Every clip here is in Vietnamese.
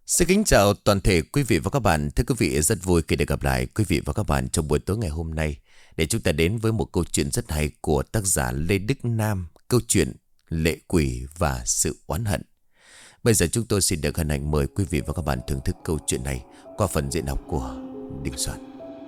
Xin kính chào toàn thể quý vị và các bạn. Thưa quý vị, rất vui khi được gặp lại quý vị và các bạn trong buổi tối ngày hôm nay, để chúng ta đến với một câu chuyện rất hay của tác giả Lê Đức Nam. Câu chuyện Lệ Quỷ và Sự Oán Hận. Bây giờ chúng tôi xin được hân hạnh mời quý vị và các bạn thưởng thức câu chuyện này qua phần diễn đọc của Đình Soạn.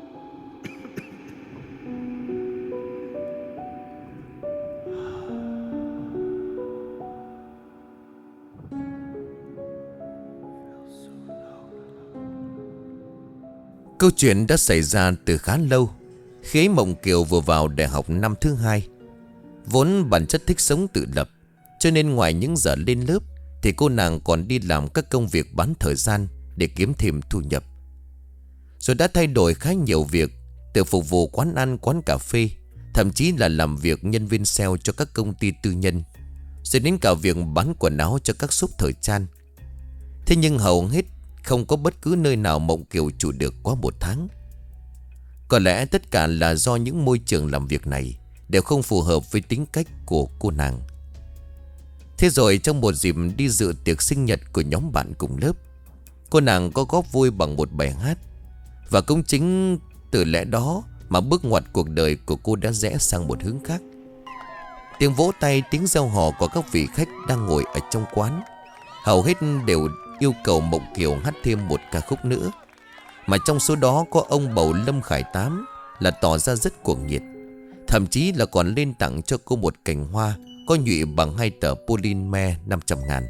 Câu chuyện đã xảy ra từ khá lâu, khi ấy Mộng Kiều vừa vào đại học năm thứ hai. Vốn bản chất thích sống tự lập, cho nên ngoài những giờ lên lớp thì cô nàng còn đi làm các công việc bán thời gian để kiếm thêm thu nhập. Rồi đã thay đổi khá nhiều việc, từ phục vụ quán ăn, quán cà phê, thậm chí là làm việc nhân viên sale cho các công ty tư nhân, rồi đến cả việc bán quần áo cho các shop thời trang. Thế nhưng hầu hết không có bất cứ nơi nào Mộng Kiều trụ được quá một tháng. Có lẽ tất cả là do những môi trường làm việc này đều không phù hợp với tính cách của cô nàng. Thế rồi trong một dịp đi dự tiệc sinh nhật của nhóm bạn cùng lớp, cô nàng có góp vui bằng một bài hát. Và cũng chính từ lẽ đó mà bước ngoặt cuộc đời của cô đã rẽ sang một hướng khác. Tiếng vỗ tay, tiếng reo hò của các vị khách đang ngồi ở trong quán hầu hết đều yêu cầu Mộng Kiều hát thêm một ca khúc nữa. Mà trong số đó có ông bầu Lâm Khải Tám là tỏ ra rất cuồng nhiệt, thậm chí là còn lên tặng cho cô một cành hoa có nhụy bằng 2 tờ polymer 500.000.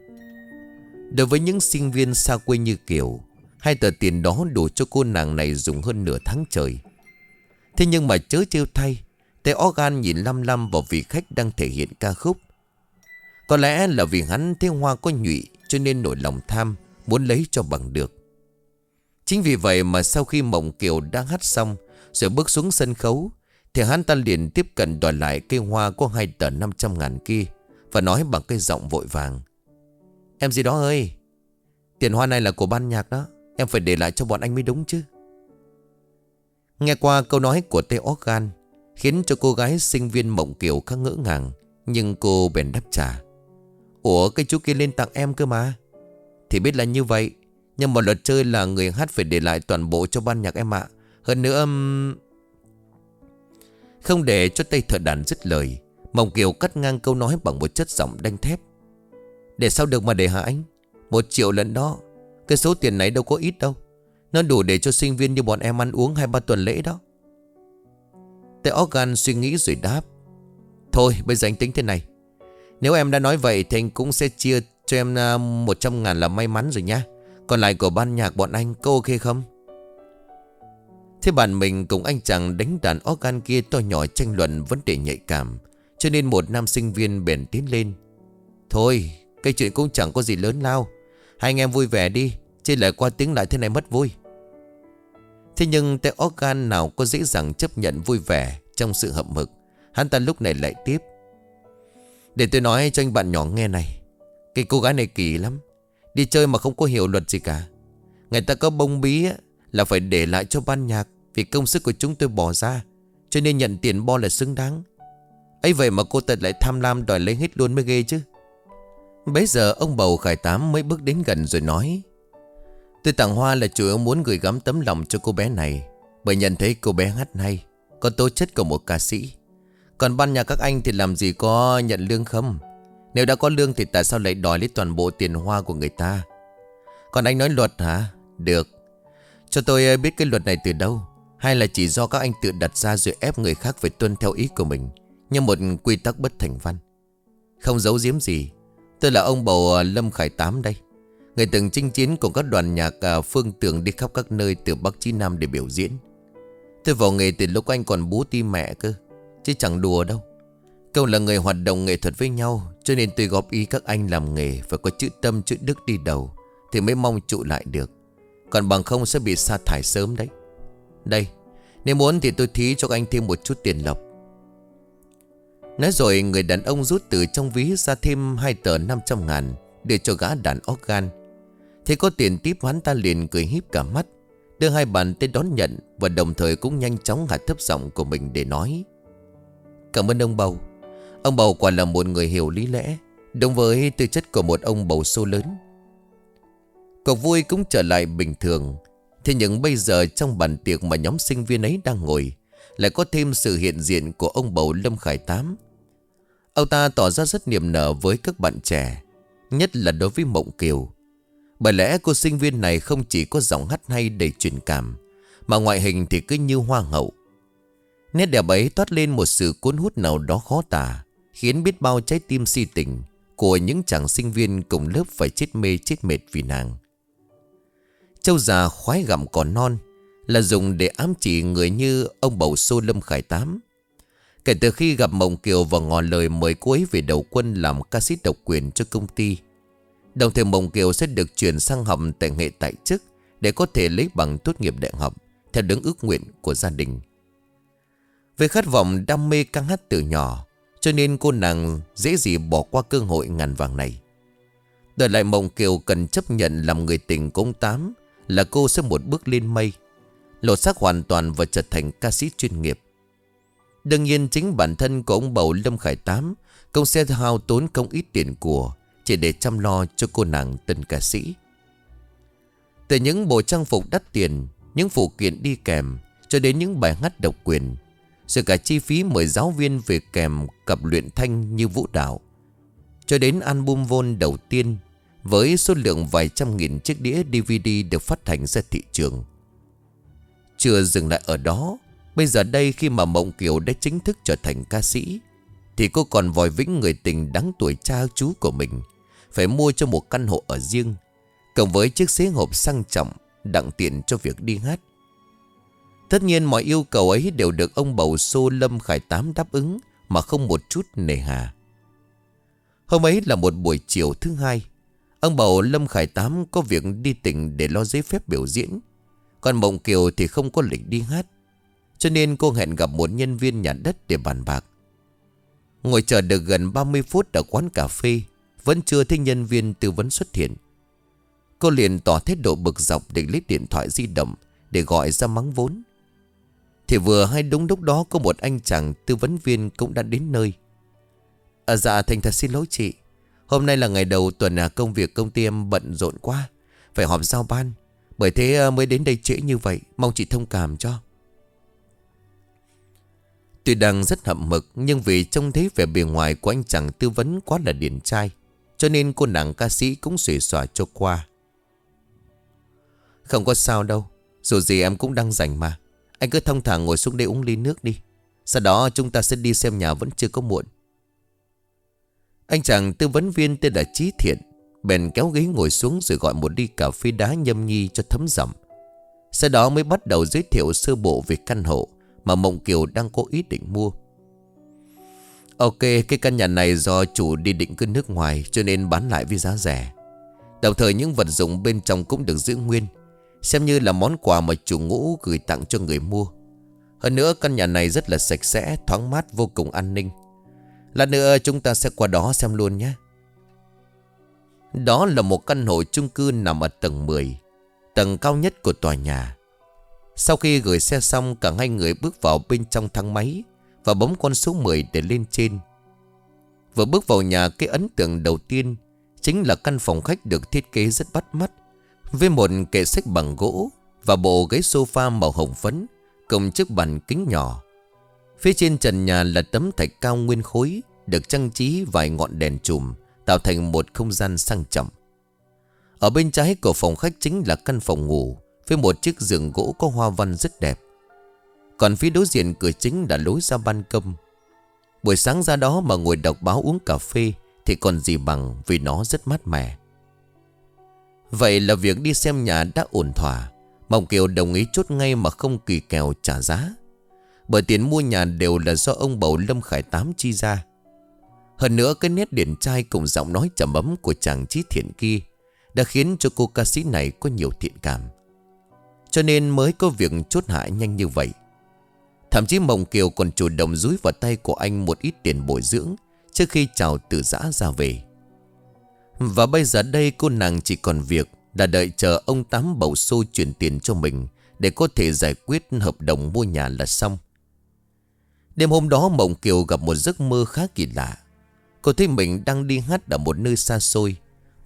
Đối với những sinh viên xa quê như Kiều, 2 tờ tiền đó đủ cho cô nàng này dùng hơn nửa tháng trời. Thế nhưng mà chớ trêu thay, tay organ nhìn lăm lăm vào vị khách đang thể hiện ca khúc. Có lẽ là vì hắn thấy hoa có nhụy cho nên nổi lòng tham, muốn lấy cho bằng được. Chính vì vậy mà sau khi Mộng Kiều đang hát xong rồi bước xuống sân khấu, thì hắn ta liền tiếp cận đòi lại cây hoa có 2 tờ 500.000 kia, và nói bằng cái giọng vội vàng: "Em gì đó ơi, tiền hoa này là của ban nhạc đó, em phải để lại cho bọn anh mới đúng chứ." Nghe qua câu nói của tay organ khiến cho cô gái sinh viên Mộng Kiều khá ngỡ ngàng, nhưng cô bèn đáp trả: "Ủa, cái chú kia lên tặng em cơ mà." "Thì biết là như vậy, nhưng mà luật chơi là người hát phải để lại toàn bộ cho ban nhạc em ạ. Hơn nữa Không để cho tay thợ đàn dứt lời, Mộng Kiều cắt ngang câu nói bằng một chất giọng đanh thép: "Để sao được mà để hả anh? 1 triệu lần đó. Cái số tiền này đâu có ít đâu. Nó đủ để cho sinh viên như bọn em ăn uống 2-3 tuần lễ đó." Tay organ suy nghĩ rồi đáp: "Thôi bây giờ anh tính thế này, nếu em đã nói vậy thì anh cũng sẽ chia cho em 100.000 là may mắn rồi nha. Còn lại của ban nhạc bọn anh có ok không?" Thế bạn mình cùng anh chàng đánh đàn organ kia to nhỏ tranh luận vấn đề nhạy cảm, cho nên một nam sinh viên bèn tiến lên: "Thôi, cái chuyện cũng chẳng có gì lớn lao. Hai anh em vui vẻ đi, chứ lại qua tiếng lại thế này mất vui." Thế nhưng tay organ nào có dễ dàng chấp nhận vui vẻ trong sự hậm hực. Hắn ta lúc này lại tiếp: "Để tôi nói cho anh bạn nhỏ nghe này. Cái cô gái này kỳ lắm. Đi chơi mà không có hiểu luật gì cả. Người ta có bông bí á, là phải để lại cho ban nhạc, vì công sức của chúng tôi bỏ ra, cho nên nhận tiền bo là xứng đáng. Ấy vậy mà cô ta lại tham lam đòi lấy hết luôn mới ghê chứ." Bấy giờ ông bầu Khải Tám mới bước đến gần rồi nói: "Tôi tặng hoa là chủ yếu muốn gửi gắm tấm lòng cho cô bé này, bởi nhận thấy cô bé hát hay, có tố chất của một ca sĩ. Còn ban nhạc các anh thì làm gì có nhận lương không? Nếu đã có lương thì tại sao lại đòi lấy toàn bộ tiền hoa của người ta? Còn anh nói luật hả? Được. Cho tôi biết cái luật này từ đâu, hay là chỉ do các anh tự đặt ra rồi ép người khác phải tuân theo ý của mình, như một quy tắc bất thành văn. Không giấu giếm gì, tôi là ông bầu Lâm Khải Tám đây, người từng chinh chiến cùng các đoàn nhạc Phương Tường đi khắp các nơi từ Bắc chí Nam để biểu diễn. Tôi vào nghề từ lúc anh còn bú ti mẹ cơ, chứ chẳng đùa đâu. Câu là người hoạt động nghệ thuật với nhau, cho nên tôi góp ý các anh làm nghề phải có chữ tâm chữ đức đi đầu thì mới mong trụ lại được. Còn bằng không sẽ bị sa thải sớm đấy. Đây, nếu muốn thì tôi thí cho anh thêm một chút tiền lộc." Nói rồi người đàn ông rút từ trong ví ra thêm 2 tờ 500.000 để cho gã đàn organ. Thế có tiền tiếp, hắn ta liền cười híp cả mắt, đưa 2 bàn tay đón nhận, và đồng thời cũng nhanh chóng hạ thấp giọng của mình để nói: "Cảm ơn ông bầu. Ông bầu quả là một người hiểu lý lẽ, đúng với tư chất của một ông bầu số lớn." Cuộc vui cũng trở lại bình thường. Thế nhưng bây giờ trong bàn tiệc mà nhóm sinh viên ấy đang ngồi, lại có thêm sự hiện diện của ông bầu Lâm Khải Tám. Ông ta tỏ ra rất niềm nở với các bạn trẻ, nhất là đối với Mộng Kiều. Bởi lẽ cô sinh viên này không chỉ có giọng hát hay đầy truyền cảm, mà ngoại hình thì cứ như hoa hậu. Nét đẹp ấy toát lên một sự cuốn hút nào đó khó tả, khiến biết bao trái tim si tình của những chàng sinh viên cùng lớp phải chết mê chết mệt vì nàng. Trâu già khoái gặm cỏ non là dùng để ám chỉ người như ông bầu Xô Lâm Khải Tám. Kể từ khi gặp Mộng Kiều và ngỏ lời mời cô ấy về đầu quân làm ca sĩ độc quyền cho công ty, đồng thời Mộng Kiều sẽ được chuyển sang học tại nghệ tại chức để có thể lấy bằng tốt nghiệp đại học theo đúng ước nguyện của gia đình. Với khát vọng đam mê ca hát từ nhỏ, cho nên cô nàng dễ gì bỏ qua cơ hội ngàn vàng này. Đợi lại Mộng Kiều cần chấp nhận làm người tình của ông Tám là cô sẽ một bước lên mây, lột xác hoàn toàn và trở thành ca sĩ chuyên nghiệp. Đương nhiên chính bản thân của ông bầu Lâm Khải Tám cũng sẽ hao tốn không ít tiền của chỉ để chăm lo cho cô nàng tân ca sĩ. Từ những bộ trang phục đắt tiền, những phụ kiện đi kèm, cho đến những bài hát độc quyền, rồi cả chi phí mời giáo viên về kèm cặp luyện thanh như vũ đạo, cho đến album Vol đầu tiên với số lượng vài trăm nghìn chiếc đĩa DVD được phát hành ra thị trường. Chưa dừng lại ở đó, bây giờ đây khi mà Mộng Kiều đã chính thức trở thành ca sĩ, thì cô còn vòi vĩnh người tình đáng tuổi cha chú của mình phải mua cho một căn hộ ở riêng, cộng với chiếc xế hộp sang trọng đặng tiện cho việc đi hát. Tất nhiên mọi yêu cầu ấy đều được ông bầu Xô Lâm Khải Tám đáp ứng mà không một chút nề hà. Hôm ấy là một buổi chiều thứ hai. Ông bầu Lâm Khải Tám có việc đi tỉnh để lo giấy phép biểu diễn, còn Mộng Kiều thì không có lịch đi hát, cho nên cô hẹn gặp một nhân viên nhà đất để bàn bạc. Ngồi chờ được gần 30 phút ở quán cà phê, vẫn chưa thấy nhân viên tư vấn xuất hiện. Cô liền tỏ thái độ bực dọc để lấy điện thoại di động để gọi ra mắng vốn. Thì vừa hay đúng lúc đó có một anh chàng tư vấn viên cũng đã đến nơi. Dạ thành thật xin lỗi chị, hôm nay là ngày đầu tuần, công việc công ty em bận rộn quá, phải họp giao ban, bởi thế mới đến đây trễ như vậy, mong chị thông cảm cho. Tuy đang rất hậm hực, nhưng vì trông thấy vẻ bề ngoài của anh chàng tư vấn quá là điển trai, cho nên cô nàng ca sĩ cũng xuề xòa cho qua. Không có sao đâu, dù gì em cũng đang rảnh mà. Anh cứ thong thả ngồi xuống đây uống ly nước đi, sau đó chúng ta sẽ đi xem nhà, vẫn chưa có muộn. Anh chàng tư vấn viên tên là Chí Thiện bèn kéo ghế ngồi xuống rồi gọi một ly cà phê đá nhâm nhi cho thấm giọng. Sau đó mới bắt đầu giới thiệu sơ bộ về căn hộ mà Mộng Kiều đang có ý định mua. Ok, cái căn nhà này do chủ đi định cư nước ngoài cho nên bán lại với giá rẻ. Đồng thời những vật dụng bên trong cũng được giữ nguyên, xem như là món quà mà chủ ngũ gửi tặng cho người mua. Hơn nữa căn nhà này rất là sạch sẽ, thoáng mát, vô cùng an ninh. Lát nữa chúng ta sẽ qua đó xem luôn nhé. Đó là một căn hộ chung cư nằm ở tầng 10, tầng cao nhất của tòa nhà. Sau khi gửi xe xong, cả hai người bước vào bên trong thang máy và bấm con số 10 để lên trên. Vừa bước vào nhà, cái ấn tượng đầu tiên chính là căn phòng khách được thiết kế rất bắt mắt, với một kệ sách bằng gỗ và bộ ghế sofa màu hồng phấn cùng chiếc bàn kính nhỏ. Phía trên trần nhà là tấm thạch cao nguyên khối được trang trí vài ngọn đèn chùm, tạo thành một không gian sang trọng. Ở bên trái của phòng khách chính là căn phòng ngủ với một chiếc giường gỗ có hoa văn rất đẹp. Còn phía đối diện cửa chính là lối ra ban công. Buổi sáng ra đó mà ngồi đọc báo uống cà phê thì còn gì bằng, vì nó rất mát mẻ. Vậy là việc đi xem nhà đã ổn thỏa. Mộng Kiều đồng ý chốt ngay mà không kỳ kèo trả giá, bởi tiền mua nhà đều là do ông bầu Lâm Khải Tám chi ra. Hơn nữa cái nét điển trai cùng giọng nói trầm ấm của chàng Chí Thiện kia đã khiến cho cô ca sĩ này có nhiều thiện cảm, cho nên mới có việc chốt hạ nhanh như vậy. Thậm chí Mộng Kiều còn chủ động dúi vào tay của anh một ít tiền bồi dưỡng trước khi chào từ giã ra về. Và bây giờ đây cô nàng chỉ còn việc là đợi chờ ông Tám bầu Xô chuyển tiền cho mình để có thể giải quyết hợp đồng mua nhà là xong. Đêm hôm đó Mộng Kiều gặp một giấc mơ khá kỳ lạ. Cô thấy mình đang đi hát ở một nơi xa xôi,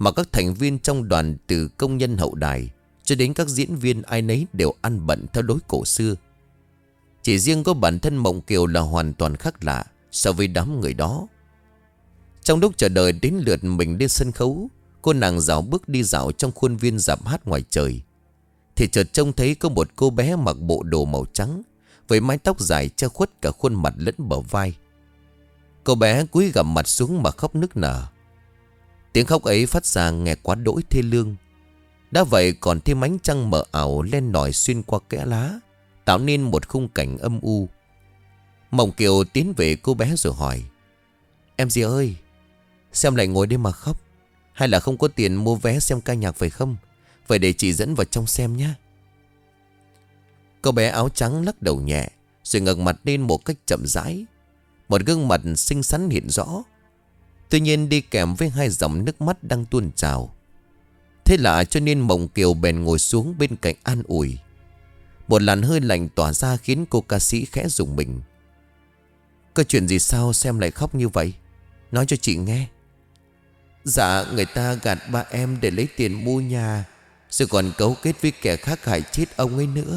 mà các thành viên trong đoàn, từ công nhân hậu đài cho đến các diễn viên, ai nấy đều ăn bận theo lối cổ xưa. Chỉ riêng có bản thân Mộng Kiều là hoàn toàn khác lạ so với đám người đó. Trong lúc chờ đợi đến lượt mình lên sân khấu, cô nàng dạo bước đi dạo trong khuôn viên rạp hát ngoài trời, thì chợt trông thấy có một cô bé mặc bộ đồ màu trắng với mái tóc dài che khuất cả khuôn mặt lẫn bờ vai. Cô bé cúi gằm mặt xuống mà khóc nức nở. Tiếng khóc ấy phát ra nghe quá đỗi thê lương. Đã vậy còn thêm ánh trăng mờ ảo len lỏi xuyên qua kẽ lá, tạo nên một khung cảnh âm u. Mộng Kiều tiến về cô bé rồi hỏi: "Em gì ơi, xem lại ngồi đây mà khóc, hay là không có tiền mua vé xem ca nhạc phải không? Vậy để chị dẫn vào trong xem nhé." Cô bé áo trắng lắc đầu nhẹ, rồi ngẩng mặt lên một cách chậm rãi. Một gương mặt xinh xắn hiện rõ, tuy nhiên đi kèm với hai dòng nước mắt đang tuôn trào. Thế lạ cho nên Mộng Kiều bèn ngồi xuống bên cạnh an ủi. Một làn hơi lạnh tỏa ra khiến cô ca sĩ khẽ rùng mình. "Có chuyện gì sao xem lại khóc như vậy? Nói cho chị nghe." "Dạ, người ta gạt ba em để lấy tiền mua nhà, rồi còn cấu kết với kẻ khác hại chết ông ấy nữa."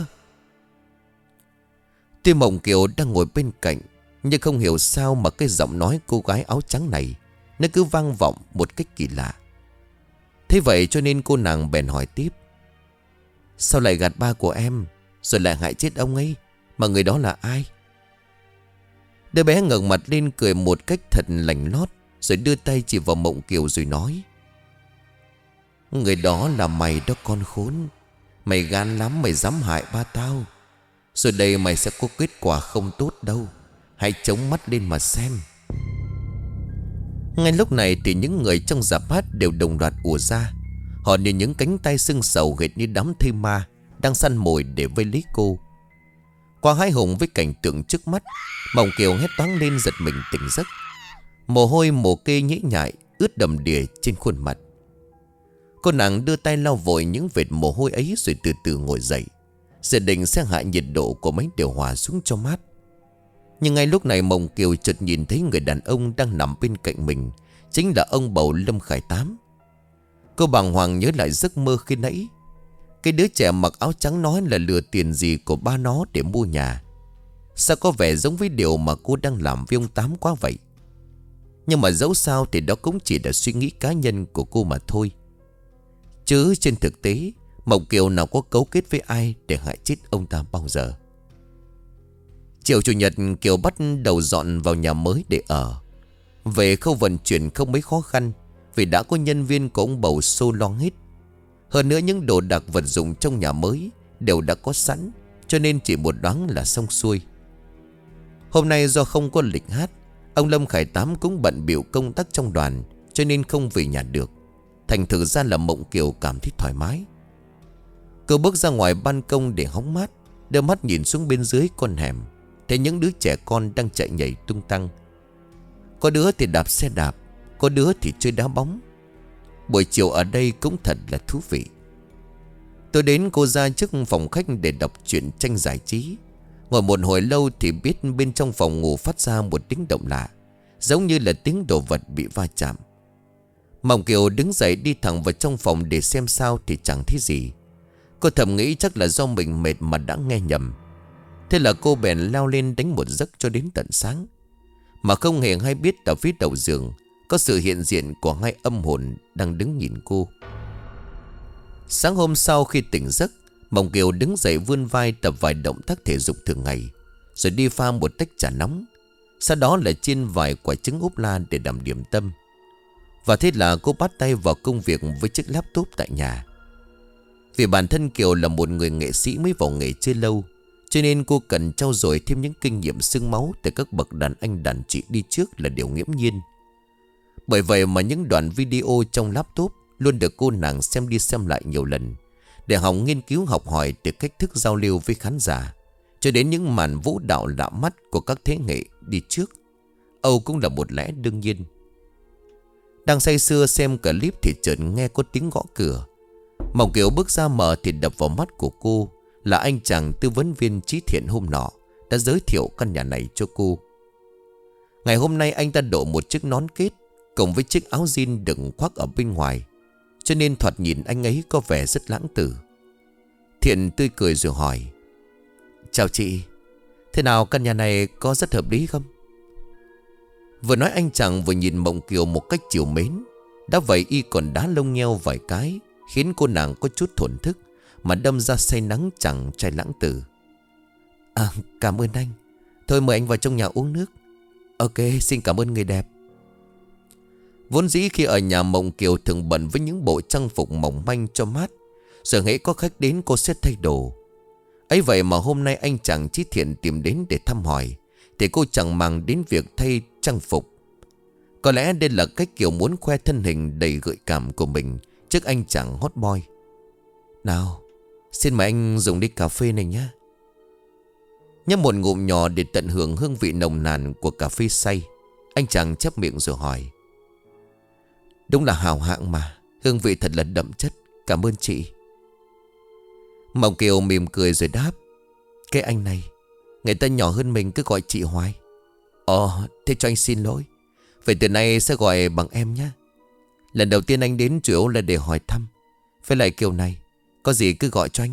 Tuy Mộng Kiều đang ngồi bên cạnh, nhưng không hiểu sao mà cái giọng nói cô gái áo trắng này nó cứ vang vọng một cách kỳ lạ. Thế vậy cho nên cô nàng bèn hỏi tiếp: "Sao lại gạt ba của em, rồi lại hại chết ông ấy? Mà người đó là ai?" Đứa bé ngẩng mặt lên cười một cách thật lành lót, rồi đưa tay chỉ vào Mộng Kiều rồi nói: "Người đó là mày đó con khốn. Mày gan lắm, mày dám hại ba tao. Rồi đây mày sẽ có kết quả không tốt đâu. Hãy chống mắt lên mà xem." Ngay lúc này thì những người trong rạp hát đều đồng loạt ùa ra. Họ như những cánh tay sưng sầu hệt như đám thây ma đang săn mồi để vây lấy cô. Qua hãi hùng với cảnh tượng trước mắt, Mộng Kiều hét toáng lên giật mình tỉnh giấc. Mồ hôi mồ kê nhễ nhại ướt đầm đìa trên khuôn mặt. Cô nàng đưa tay lau vội những vệt mồ hôi ấy rồi từ từ ngồi dậy, dự định sẽ hạ nhiệt độ của máy điều hòa xuống cho mát. Nhưng ngay lúc này Mộng Kiều chợt nhìn thấy người đàn ông đang nằm bên cạnh mình chính là ông bầu Lâm Khải Tám. Cô bàng hoàng nhớ lại giấc mơ khi nãy. Cái đứa trẻ mặc áo trắng nói là lừa tiền gì của ba nó để mua nhà. Sao có vẻ giống với điều mà cô đang làm với ông Tám quá vậy? Nhưng mà dẫu sao thì đó cũng chỉ là suy nghĩ cá nhân của cô mà thôi. Chứ trên thực tế Mộng Kiều nào có cấu kết với ai để hại chết ông ta bao giờ. Chiều chủ nhật, Kiều bắt đầu dọn vào nhà mới để ở. Về khâu vận chuyển không mấy khó khăn, vì đã có nhân viên của ông bầu xô lo hết. Hơn nữa những đồ đạc vật dụng trong nhà mới đều đã có sẵn, cho nên chỉ một đoán là xong xuôi. Hôm nay do không có lịch hát, ông Lâm Khải Tám cũng bận bịu công tác trong đoàn, cho nên không về nhà được. Thành thử ra là Mộng Kiều cảm thấy thoải mái. Cô bước ra ngoài ban công để hóng mát, đưa mắt nhìn xuống bên dưới con hẻm, thấy những đứa trẻ con đang chạy nhảy tung tăng. Có đứa thì đạp xe đạp, có đứa thì chơi đá bóng. Buổi chiều ở đây cũng thật là thú vị. Tôi đến cô ra trước phòng khách để đọc truyện tranh giải trí. Ngồi một hồi lâu thì biết bên trong phòng ngủ phát ra một tiếng động lạ, giống như là tiếng đồ vật bị va chạm. Mộng Kiều đứng dậy đi thẳng vào trong phòng để xem sao thì chẳng thấy gì. Cô thầm nghĩ chắc là do mình mệt mà đã nghe nhầm. Thế là cô bèn leo lên đánh một giấc cho đến tận sáng, mà không hề hay biết ở phía đầu giường có sự hiện diện của hai âm hồn đang đứng nhìn cô. Sáng hôm sau khi tỉnh giấc, Mộng Kiều đứng dậy vươn vai tập vài động tác thể dục thường ngày, rồi đi pha một tách trà nóng. Sau đó là chiên vài quả trứng ốp la để làm điểm tâm. Và thế là cô bắt tay vào công việc với chiếc laptop tại nhà. Vì bản thân Kiều là một người nghệ sĩ mới vào nghề chưa lâu, cho nên cô cần trau dồi thêm những kinh nghiệm xương máu từ các bậc đàn anh đàn chị đi trước là điều nghiễm nhiên. Bởi vậy mà những đoạn video trong laptop luôn được cô nàng xem đi xem lại nhiều lần, để hòng nghiên cứu học hỏi từ cách thức giao lưu với khán giả, cho đến những màn vũ đạo lạ mắt của các thế hệ đi trước. Âu cũng là một lẽ đương nhiên. Đang say sưa xem clip thì chợt nghe có tiếng gõ cửa. Mộng Kiều bước ra mở thì đập vào mắt của cô là anh chàng tư vấn viên Chí Thiện hôm nọ đã giới thiệu căn nhà này cho cô. Ngày hôm nay anh ta đội một chiếc nón kết cùng với chiếc áo jean đựng khoác ở bên ngoài. cho nên thoạt nhìn anh ấy có vẻ rất lãng tử. Thiện tươi cười rồi hỏi: Chào chị, thế nào căn nhà này có rất hợp lý không? Vừa nói anh chàng vừa nhìn Mộng Kiều một cách trìu mến. Đã vậy y còn đá lông nheo vài cái, khiến cô nàng có chút thổn thức, mà đâm ra say nắng chẳng trai lãng tử. Cảm ơn anh. Thôi mời anh vào trong nhà uống nước. Ok, xin cảm ơn người đẹp. Vốn dĩ khi ở nhà Mộng Kiều thường bận với những bộ trang phục mỏng manh cho mát. Giờ hễ có khách đến cô sẽ thay đồ. Ấy vậy mà hôm nay anh chàng Chí Thiện tìm đến để thăm hỏi, thì cô chẳng màng đến việc thay trang phục. Có lẽ đây là cách Kiều muốn khoe thân hình đầy gợi cảm của mình trước anh chàng hot boy. Nào, xin mời anh dùng ly cà phê này nhé. Nhấp một ngụm nhỏ để tận hưởng hương vị nồng nàn của cà phê xay, anh chàng chép miệng rồi hỏi: Đúng là hào hạng mà, hương vị thật là đậm chất. Cảm ơn chị. Mộng Kiều mỉm cười rồi đáp: Cái anh này, người ta nhỏ hơn mình cứ gọi chị hoài. Thế cho anh xin lỗi. Vậy từ nay sẽ gọi bằng em nhé. Lần đầu tiên anh đến chủ yếu là để hỏi thăm. Với lại kiểu này, có gì cứ gọi cho anh.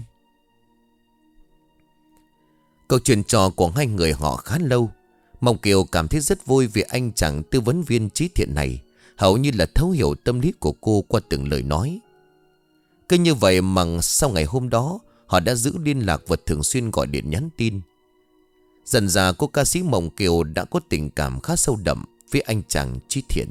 Câu chuyện trò của hai người họ khá lâu. Mộng Kiều cảm thấy rất vui vì anh chàng tư vấn viên Chí Thiện này hầu như là thấu hiểu tâm lý của cô qua từng lời nói. Cứ như vậy mà sau ngày hôm đó, họ đã giữ liên lạc và thường xuyên gọi điện nhắn tin. Dần dà cô ca sĩ Mộng Kiều đã có tình cảm khá sâu đậm với anh chàng Chí Thiện.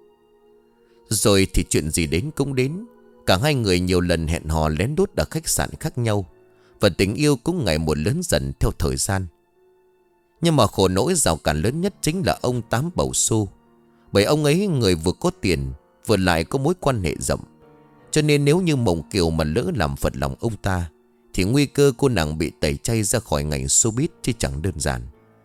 Rồi thì chuyện gì đến cũng đến. Cả hai người nhiều lần hẹn hò lén lút ở khách sạn khác nhau, và tình yêu cũng ngày một lớn dần theo thời gian. Nhưng mà khổ nỗi rào cản lớn nhất chính là ông Tám Bầu Xô. Bởi ông ấy người vừa có tiền, vừa lại có mối quan hệ rộng. Cho nên nếu như Mộng Kiều mà lỡ làm phật lòng ông ta, thì nguy cơ cô nàng bị tẩy chay ra khỏi ngành showbiz chứ chẳng đơn giản.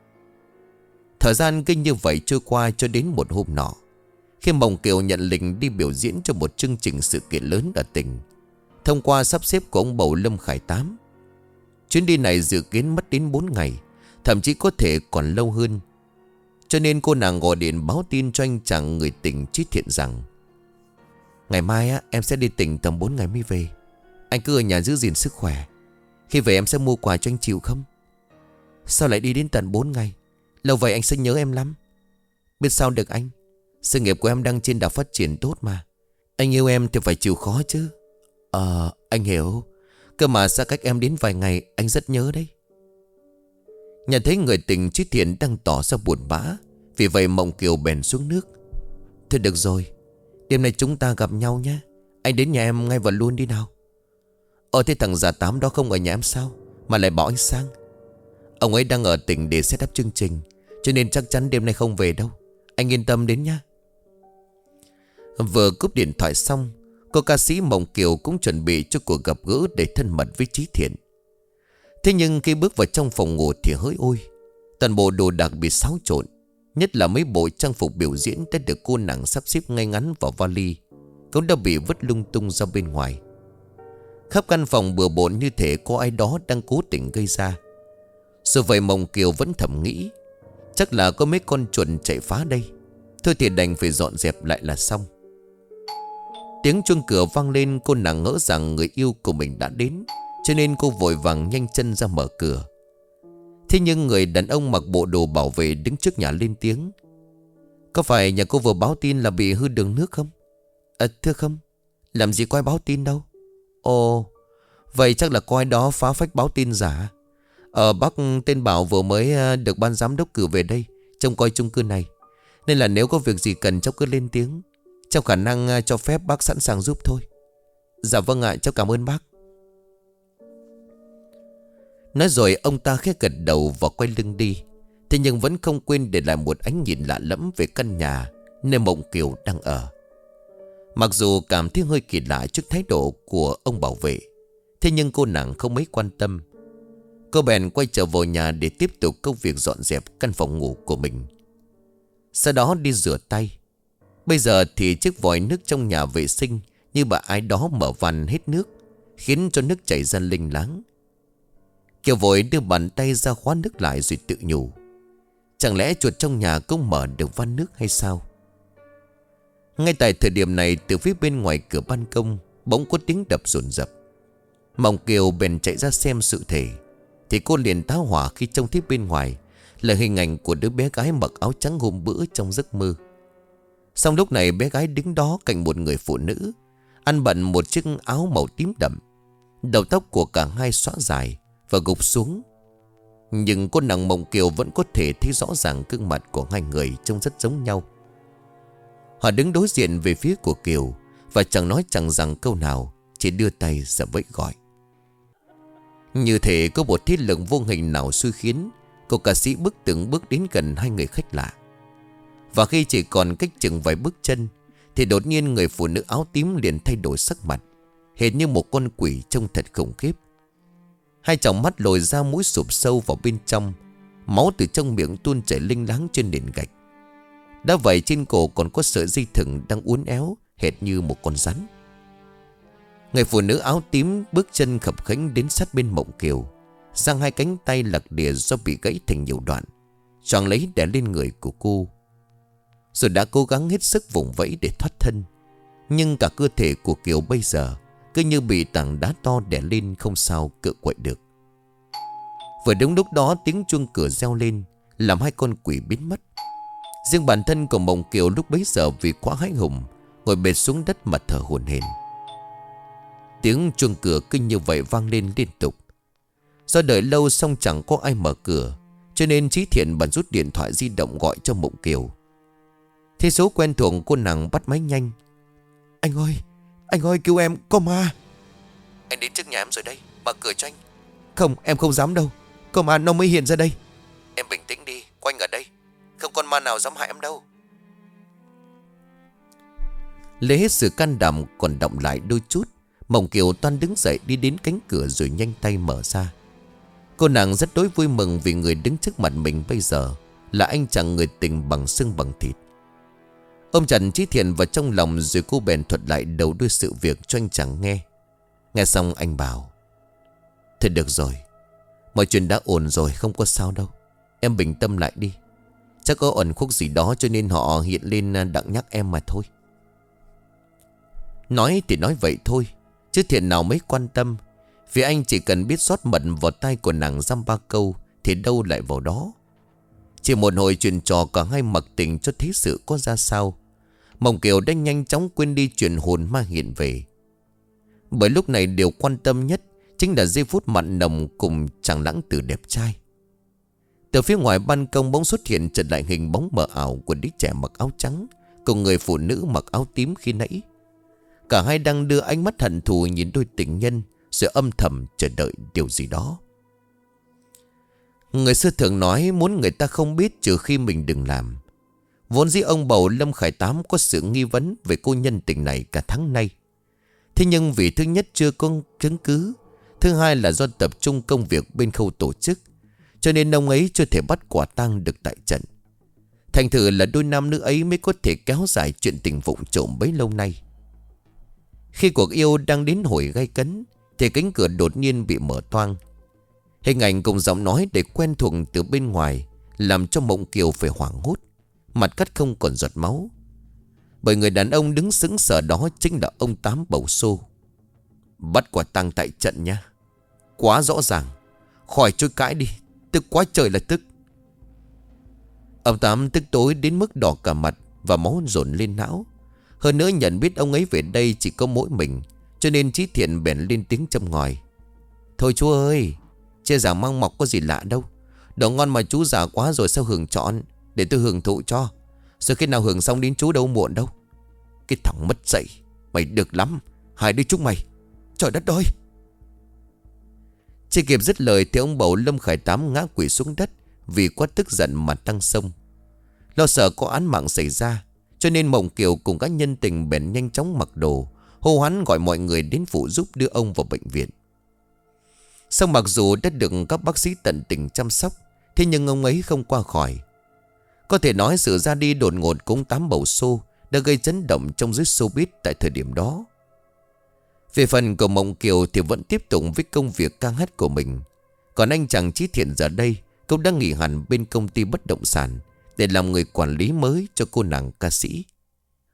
Thời gian cứ như vậy trôi qua cho đến một hôm nọ, khi Mộng Kiều nhận lịch đi biểu diễn cho một chương trình sự kiện lớn ở tỉnh, thông qua sắp xếp của ông Bầu Lâm Khải Tám. Chuyến đi này dự kiến mất đến 4 ngày, thậm chí có thể còn lâu hơn. Cho nên cô nàng gọi điện báo tin cho anh chàng người tình Chí Thiện rằng: Ngày mai em sẽ đi tỉnh tầm 4 ngày mới về. Anh cứ ở nhà giữ gìn sức khỏe. Khi về em sẽ mua quà cho anh chịu không? Sao lại đi đến tận 4 ngày? Lâu vậy anh sẽ nhớ em lắm. Biết sao được anh, sự nghiệp của em đang trên đà phát triển tốt mà. Anh yêu em thì phải chịu khó chứ. Anh hiểu. Cơ mà xa cách em đến vài ngày, anh rất nhớ đấy. Nhận thấy người tình Chí Thiện đang tỏ ra buồn bã, vì vậy Mộng Kiều bèn xuống nước. Thôi được rồi, đêm nay chúng ta gặp nhau nhé. Anh đến nhà em ngay và luôn đi nào. Thế thằng già Tám đó không ở nhà em sao mà lại bảo anh sang? Ông ấy đang ở tỉnh để set up chương trình, cho nên chắc chắn đêm nay không về đâu. Anh yên tâm đến nhá. Vừa cúp điện thoại xong, cô ca sĩ Mộng Kiều cũng chuẩn bị cho cuộc gặp gỡ để thân mật với Chí Thiện. Thế nhưng khi bước vào trong phòng ngủ thì hỡi ôi, toàn bộ đồ đạc bị xáo trộn. Nhất là mấy bộ trang phục biểu diễn đã được cô nàng sắp xếp ngay ngắn vào vali, cũng đã bị vứt lung tung ra bên ngoài. Khắp căn phòng bừa bộn như thể có ai đó đang cố tình gây ra. Dù vậy Mộng Kiều vẫn thầm nghĩ, chắc là có mấy con chuột chạy phá đây. Thôi thì đành phải dọn dẹp lại là xong. Tiếng chuông cửa vang lên, cô nàng ngỡ rằng người yêu của mình đã đến, cho nên cô vội vàng nhanh chân ra mở cửa. Thế nhưng người đàn ông mặc bộ đồ bảo vệ đứng trước nhà lên tiếng: Có phải nhà cô vừa báo tin là bị hư đường nước không? Thưa không, làm gì có ai báo tin đâu. Ồ, vậy chắc là có ai đó phá phách báo tin giả. Bác tên Bảo vừa mới được ban giám đốc cử về đây trông coi chung cư này, nên là nếu có việc gì cần cháu cứ lên tiếng. Trong khả năng cho phép bác sẵn sàng giúp thôi. Dạ vâng ạ, cháu cảm ơn bác. Nói rồi ông ta khẽ gật đầu và quay lưng đi. Thế nhưng vẫn không quên để lại một ánh nhìn lạ lẫm về căn nhà nơi Mộng Kiều đang ở. Mặc dù cảm thấy hơi kỳ lạ trước thái độ của ông bảo vệ, thế nhưng cô nàng không mấy quan tâm. Cô bèn quay trở vào nhà để tiếp tục công việc dọn dẹp căn phòng ngủ của mình. Sau đó đi rửa tay. Bây giờ thì chiếc vòi nước trong nhà vệ sinh như bà ai đó mở van hết nước, khiến cho nước chảy ra linh láng. Kiều vội đưa bàn tay ra khóa nước lại rồi tự nhủ, chẳng lẽ chuột trong nhà cũng mở được van nước hay sao? Ngay tại thời điểm này, từ phía bên ngoài cửa ban công, bỗng có tiếng đập dồn dập. Mộng Kiều bèn chạy ra xem sự thể, thì cô liền tá hỏa khi trông thấy bên ngoài là hình ảnh của đứa bé gái mặc áo trắng hôm bữa trong giấc mơ. Xong lúc này bé gái đứng đó cạnh một người phụ nữ ăn bận một chiếc áo màu tím đậm. Đầu tóc của cả hai xõa dài và gục xuống, nhưng cô nàng Mộng Kiều vẫn có thể thấy rõ ràng gương mặt của hai người trông rất giống nhau. Họ đứng đối diện về phía của Kiều và chẳng nói chẳng rằng câu nào, chỉ đưa tay ra vẫy gọi. Như thể có một thiết lực vô hình nào xui khiến cô ca sĩ từng bước đến gần hai người khách lạ. Và khi chỉ còn cách chừng vài bước chân thì đột nhiên người phụ nữ áo tím liền thay đổi sắc mặt, hệt như một con quỷ trông thật khủng khiếp. Hai tròng mắt lồi ra, mũi sụp sâu vào bên trong, máu từ trong miệng tuôn chảy linh láng trên nền gạch. Đã vậy trên cổ còn có sợi dây thừng đang uốn éo hệt như một con rắn. Người phụ nữ áo tím bước chân khập khênh đến sát bên Mộng Kiều, giang hai cánh tay lặc đìa do bị gãy thành nhiều đoạn, choàng lấy đè lên người của cô. Rồi đã cố gắng hết sức vùng vẫy để thoát thân, nhưng cả cơ thể của Kiều bây giờ cứ như bị tảng đá to đè lên, không sao cựa quậy được. Vừa đúng lúc đó tiếng chuông cửa reo lên, làm hai con quỷ biến mất. Riêng bản thân của Mộng Kiều lúc bấy giờ vì quá hãi hùng, ngồi bệt xuống đất mà thở hổn hển. Tiếng chuông cửa cứ như vậy vang lên liên tục. Do đợi lâu xong chẳng có ai mở cửa, cho nên Chí Thiện bèn rút điện thoại di động gọi cho Mộng Kiều. Thế số quen thuộc, cô nàng bắt máy nhanh. Anh ơi cứu em, có ma. Anh đến trước nhà em rồi đây, mở cửa cho anh. Không, em không dám đâu, có ma nó mới hiện ra đây. Em bình tĩnh đi, quanh ở đây, không con ma nào dám hại em đâu. Lấy hết sự can đảm còn động lại đôi chút, Mộng Kiều toan đứng dậy đi đến cánh cửa rồi nhanh tay mở ra. Cô nàng rất đối vui mừng vì người đứng trước mặt mình bây giờ là anh chàng người tình bằng xương bằng thịt. Ôm chặt Chí Thiện vào trong lòng rồi cô bèn thuật lại đầu đuôi sự việc cho anh chàng nghe. Nghe xong anh bảo: Thôi được rồi, mọi chuyện đã ổn rồi, không có sao đâu. Em bình tâm lại đi, chắc có ẩn khúc gì đó cho nên họ hiện lên đặng nhắc em mà thôi. Nói thì nói vậy thôi, chứ Thiện nào mấy quan tâm, vì anh chỉ cần biết rót mật vào tai của nàng dăm ba câu thì đâu lại vào đó. Chỉ một hồi chuyện trò cả hai mặc tình cho thấy sự có ra sao, Mộng Kiều đã nhanh chóng quên đi chuyện hồn ma hiện về. Bởi lúc này điều quan tâm nhất chính là giây phút mặn nồng cùng chàng lãng tử đẹp trai. Từ phía ngoài ban công bỗng xuất hiện chợt lại hình bóng mờ ảo của đứa trẻ mặc áo trắng cùng người phụ nữ mặc áo tím khi nãy. Cả hai đang đưa ánh mắt hận thù nhìn đôi tình nhân, rồi âm thầm chờ đợi điều gì đó. Người xưa thường nói muốn người ta không biết trừ khi mình đừng làm. Vốn dĩ ông bầu Lâm Khải Tám có sự nghi vấn về cô nhân tình này cả tháng nay. Thế nhưng vì thứ nhất chưa có chứng cứ, thứ hai là do tập trung công việc bên khâu tổ chức, cho nên ông ấy chưa thể bắt quả tang được tại trận. Thành thử là đôi nam nữ ấy mới có thể kéo dài chuyện tình vụng trộm bấy lâu nay. Khi cuộc yêu đang đến hồi gay cấn thì cánh cửa đột nhiên bị mở toang. Hình ảnh cùng giọng nói để quen thuộc từ bên ngoài làm cho Mộng Kiều phải hoảng hốt, mặt cắt không còn giọt máu. Bởi người đàn ông đứng sững sờ đó chính là ông Tám Bầu Xô. Bắt quả tang tại trận nha. Quá rõ ràng, khỏi chối cãi đi, tức quá trời là tức. Ông Tám tức tối đến mức đỏ cả mặt và máu dồn lên não. Hơn nữa nhận biết ông ấy về đây chỉ có mỗi mình, cho nên Chí Thiện bèn lên tiếng châm ngòi. Thôi chú ơi, chia giả mang mọc có gì lạ đâu. Đồ ngon mà chú giả quá rồi sao hưởng chọn, để tôi hưởng thụ cho. Rồi khi nào hưởng xong đến chú đâu muộn đâu. Cái thằng mất dạy, mày được lắm, hai đứa chúng mày. Trời đất ơi. Chưa kịp dứt lời thì ông bầu Lâm Khải Tám ngã quỵ xuống đất vì quá tức giận mà tăng sông. Lo sợ có án mạng xảy ra, cho nên Mộng Kiều cùng các nhân tình bèn nhanh chóng mặc đồ, hô hoán gọi mọi người đến phụ giúp đưa ông vào bệnh viện. Xong mặc dù đã được các bác sĩ tận tình chăm sóc, thế nhưng ông ấy không qua khỏi. Có thể nói sự ra đi đột ngột của ông Tám Bầu Xô đã gây chấn động trong giới showbiz tại thời điểm đó. Về phần của Mộng Kiều thì vẫn tiếp tục với công việc ca hát của mình. Còn anh chàng Chí Thiện giờ đây cũng đang nghỉ hẳn bên công ty bất động sản để làm người quản lý mới cho cô nàng ca sĩ.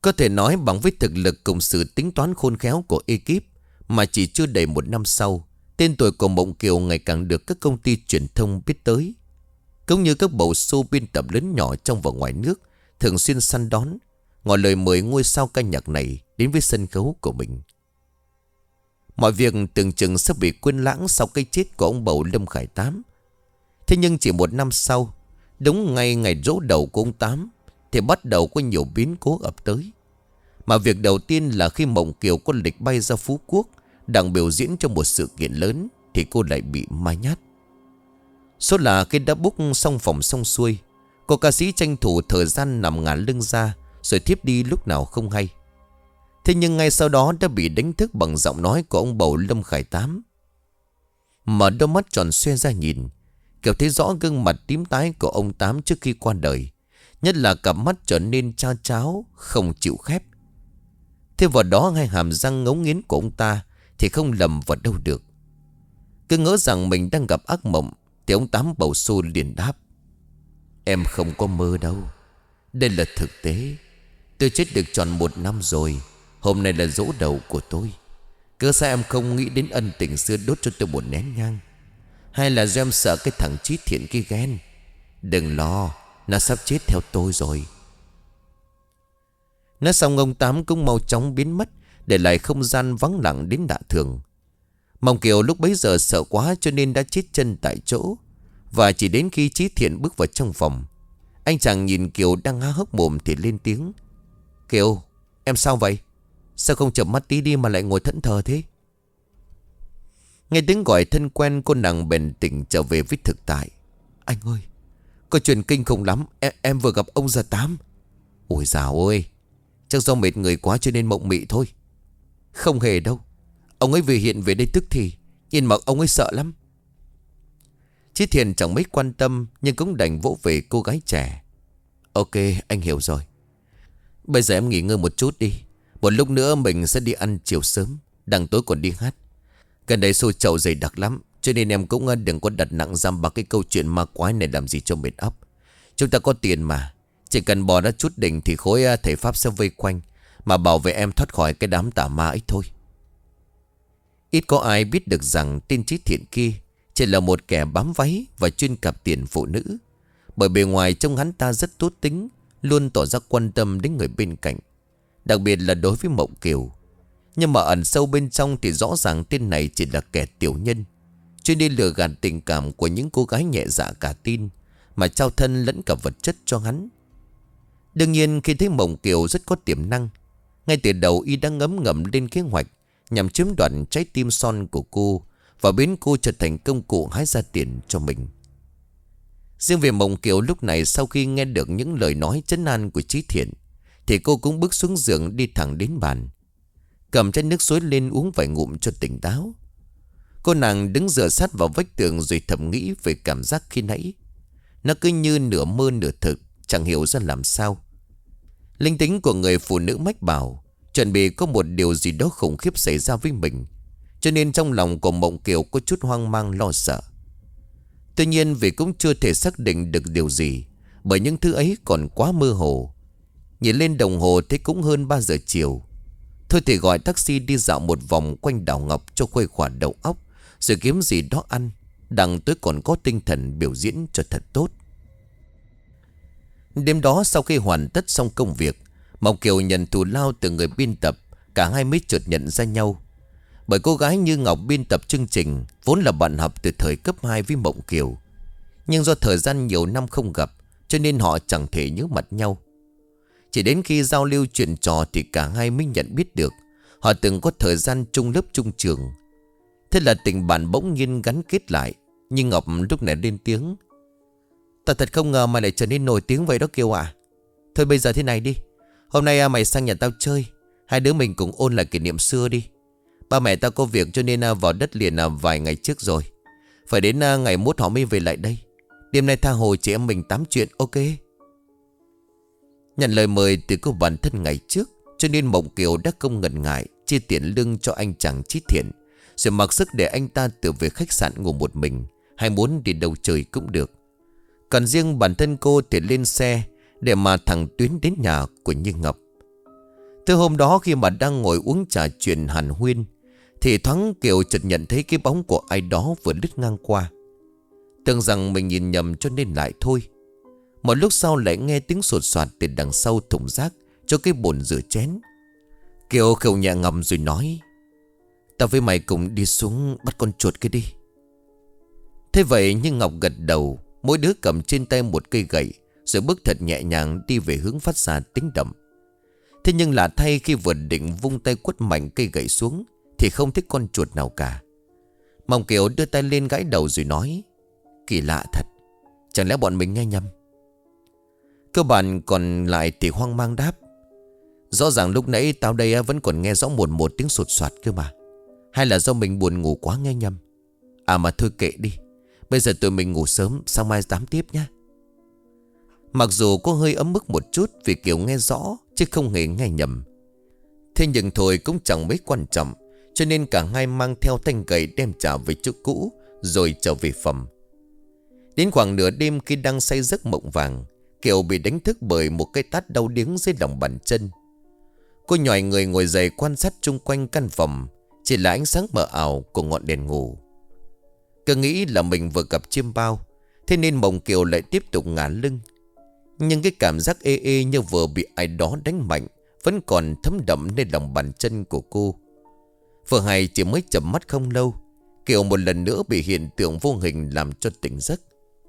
Có thể nói bằng với thực lực cùng sự tính toán khôn khéo của ekip mà chỉ chưa đầy 1 năm sau, tên tuổi của Mộng Kiều ngày càng được các công ty truyền thông biết tới. Cũng như các bầu show biên tập lớn nhỏ trong và ngoài nước thường xuyên săn đón, ngỏ lời mời ngôi sao ca nhạc này đến với sân khấu của mình. Mọi việc tưởng chừng sắp bị quên lãng sau cái chết của ông bầu Lâm Khải Tám. Thế nhưng chỉ 1 năm sau, đúng ngay ngày giỗ đầu của ông Tám, thì bắt đầu có nhiều biến cố ập tới. Mà việc đầu tiên là khi Mộng Kiều có lịch bay ra Phú Quốc đang biểu diễn trong một sự kiện lớn, thì cô lại bị mai nhát. Số là khi đã book xong phòng xong xuôi, cô ca sĩ tranh thủ thời gian nằm ngả lưng ra rồi thiếp đi lúc nào không hay. Thế nhưng ngay sau đó đã bị đánh thức bằng giọng nói của ông bầu Lâm Khải Tám. Mở đôi mắt tròn xoe ra nhìn, Kiều thấy rõ gương mặt tím tái của ông Tám trước khi qua đời, nhất là cặp mắt trở nên chao cháo, không chịu khép. Thêm vào đó hai hàm răng ngấu nghiến của ông ta thì không lầm vào đâu được. Cứ ngỡ rằng mình đang gặp ác mộng, thì ông Tám bầu xô liền đáp: "Em không có mơ đâu, đây là thực tế. Tôi chết được tròn 1 năm rồi. Hôm nay là giỗ đầu của tôi. Cớ sao em không nghĩ đến ân tình xưa đốt cho tôi 1 nén nhang? Hay là do em sợ cái thằng Chí Thiện kia ghen? Đừng lo, nó sắp chết theo tôi rồi." Nói xong ông Tám cũng mau chóng biến mất, để lại không gian vắng lặng đến lạ thường. Mộng Kiều lúc bấy giờ sợ quá cho nên đã chết chân tại chỗ. Và chỉ đến khi Chí Thiện bước vào trong phòng, anh chàng nhìn Kiều đang há hốc mồm thì lên tiếng: "Kiều, em sao vậy? Sao không chợp mắt tí đi mà lại ngồi thẫn thờ thế?" Nghe tiếng gọi thân quen, cô nàng bèn tỉnh trở về với thực tại. "Anh ơi, có chuyện kinh khủng lắm. Em vừa gặp ông già Tám." "Ôi dào ôi, chắc do mệt người quá cho nên mộng mị thôi." "Không hề đâu. Ông ấy vừa hiện về đây tức thì, nhìn mặt ông ấy sợ lắm." Chí Thiện chẳng mấy quan tâm, nhưng cũng đành vỗ về cô gái trẻ. "Ok, anh hiểu rồi. Bây giờ em nghỉ ngơi một chút đi. Một lúc nữa mình sẽ đi ăn chiều sớm, đằng tối còn đi hát. Gần đây xôi chậu dày đặc lắm, cho nên em cũng đừng có đặt nặng dăm vào cái câu chuyện ma quái này làm gì cho mệt óc. Chúng ta có tiền mà, chỉ cần bỏ ra chút đỉnh thì khối thầy Pháp sẽ vây quanh mà bảo vệ em thoát khỏi cái đám tà ma ấy thôi." Ít có ai biết được rằng tên Chí Thiện kia chỉ là một kẻ bám váy và chuyên cặp tiền phụ nữ. Bởi bề ngoài trông hắn ta rất tốt tính, luôn tỏ ra quan tâm đến người bên cạnh, đặc biệt là đối với Mộng Kiều. Nhưng mà ẩn sâu bên trong thì rõ ràng tên này chỉ là kẻ tiểu nhân, chuyên đi lừa gạt tình cảm của những cô gái nhẹ dạ cả tin, mà trao thân lẫn cả vật chất cho hắn. Đương nhiên khi thấy Mộng Kiều rất có tiềm năng, ngay từ đầu y đã ngấm ngầm lên kế hoạch nhằm chiếm đoạt trái tim son của cô và biến cô trở thành công cụ hái ra tiền cho mình. Riêng về Mộng Kiều lúc này, sau khi nghe được những lời nói trấn an của Chí Thiện, thì cô cũng bước xuống giường đi thẳng đến bàn, cầm chai nước suối lên uống vài ngụm cho tỉnh táo. Cô nàng đứng dựa sát vào vách tường rồi thầm nghĩ về cảm giác khi nãy. Nó cứ như nửa mơ nửa thực, chẳng hiểu ra làm sao. Linh tính của người phụ nữ mách bảo chuẩn bị có một điều gì đó khủng khiếp xảy ra với mình, cho nên trong lòng của Mộng Kiều có chút hoang mang lo sợ. Tuy nhiên vì cũng chưa thể xác định được điều gì, bởi những thứ ấy còn quá mơ hồ. Nhìn lên đồng hồ thấy cũng hơn 3 giờ chiều. Thôi thì gọi taxi đi dạo một vòng quanh đảo Ngọc cho khuây khỏa đầu óc, rồi kiếm gì đó ăn, đằng tới còn có tinh thần biểu diễn cho thật tốt. Đêm đó sau khi hoàn tất xong công việc, Mộng Kiều nhận thù lao từ người biên tập. Cả hai mới chợt nhận ra nhau. Bởi cô gái Như Ngọc biên tập chương trình vốn là bạn học từ thời cấp 2 với Mộng Kiều, nhưng do thời gian nhiều năm không gặp cho nên họ chẳng thể nhớ mặt nhau. Chỉ đến khi giao lưu chuyện trò thì cả hai mới nhận biết được họ từng có thời gian chung lớp chung trường. Thế là tình bạn bỗng nhiên gắn kết lại. Như Ngọc lúc này lên tiếng: "Ta thật không ngờ mày lại trở nên nổi tiếng vậy đó Kiều à. Thôi bây giờ thế này đi, hôm nay mày sang nhà tao chơi, hai đứa mình cùng ôn lại kỷ niệm xưa đi. Ba mẹ tao có việc cho nên vào đất liền vài ngày trước rồi. Phải đến ngày mốt họ mới về lại đây. Đêm nay tha hồ chị em mình tám chuyện, ok?" Nhận lời mời từ cô bạn thân ngày trước, cho nên Mộng Kiều đã không ngần ngại chia tiền lương cho anh chàng Chí Thiện, rồi mặc sức để anh ta tự về khách sạn ngủ một mình, hay muốn đi đâu chơi cũng được. Còn riêng bản thân cô thì lên xe để mà thẳng tuyến đến nhà của Như Ngọc. Từ hôm đó khi mà đang ngồi uống trà chuyện hàn huyên, thì thoáng Kiều chợt nhận thấy cái bóng của ai đó vừa lướt ngang qua. Tưởng rằng mình nhìn nhầm cho nên lại thôi. Một lúc sau lại nghe tiếng sột soạt từ đằng sau thùng rác cho cái bồn rửa chén. Kiều khều nhẹ ngầm rồi nói: "Tao với mày cùng đi xuống bắt con chuột kia đi." Thế vậy nhưng Ngọc gật đầu. Mỗi đứa cầm trên tay một cây gậy, rồi bước thật nhẹ nhàng đi về hướng phát ra tiếng động. Thế nhưng lạ thay, khi vừa định vung tay quất mạnh cây gậy xuống thì không thấy con chuột nào cả. Mong Kiều đưa tay lên gãi đầu rồi nói: "Kỳ lạ thật, chẳng lẽ bọn mình nghe nhầm?" Cơ bản còn lại thì hoang mang đáp: "Rõ ràng lúc nãy tao đây vẫn còn nghe rõ một tiếng sột soạt cơ mà. Hay là do mình buồn ngủ quá nghe nhầm? À mà thôi kệ đi, bây giờ tụi mình ngủ sớm, sáng mai tám tiếp nhé." Mặc dù có hơi ấm ức một chút vì Kiều nghe rõ chứ không hề nghe nhầm. Thế nhưng thôi cũng chẳng mấy quan trọng, cho nên cả hai mang theo thanh gậy đem trả về chỗ cũ rồi trở về phòng. Đến khoảng nửa đêm khi đang say giấc mộng vàng, Kiều bị đánh thức bởi một cái tát đau điếng dưới lòng bàn chân. Cô nhòi người ngồi dậy quan sát chung quanh căn phòng, chỉ là ánh sáng mờ ảo của ngọn đèn ngủ. Cứ nghĩ là mình vừa gặp chiêm bao, thế nên mộng Kiều lại tiếp tục ngả lưng. Nhưng cái cảm giác ê ê như vừa bị ai đó đánh mạnh vẫn còn thấm đậm lên lòng bàn chân của cô. Vừa hay chỉ mới chợp mắt không lâu, Kiều một lần nữa bị hiện tượng vô hình làm cho tỉnh giấc.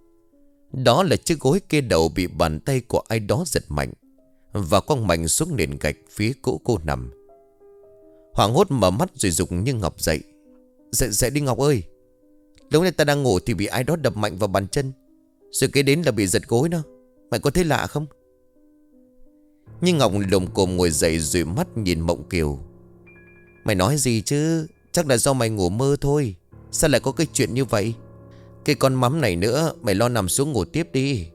Đó là chiếc gối kê đầu bị bàn tay của ai đó giật mạnh và quăng mạnh xuống nền gạch phía cỗ cô nằm. Hoảng hốt mở mắt rồi dục như Ngọc dậy. Dậy đi Ngọc ơi. Lúc này ta đang ngủ thì bị ai đó đập mạnh vào bàn chân, rồi kế đến là bị giật gối đó. Mày có thấy lạ không? Nhưng Ngọc lồm cồm ngồi dậy rồi mắt nhìn Mộng Kiều. Mày nói gì chứ? Chắc là do mày ngủ mơ thôi. Sao lại có cái chuyện như vậy? Cái con mắm này nữa, mày lo nằm xuống ngủ tiếp đi.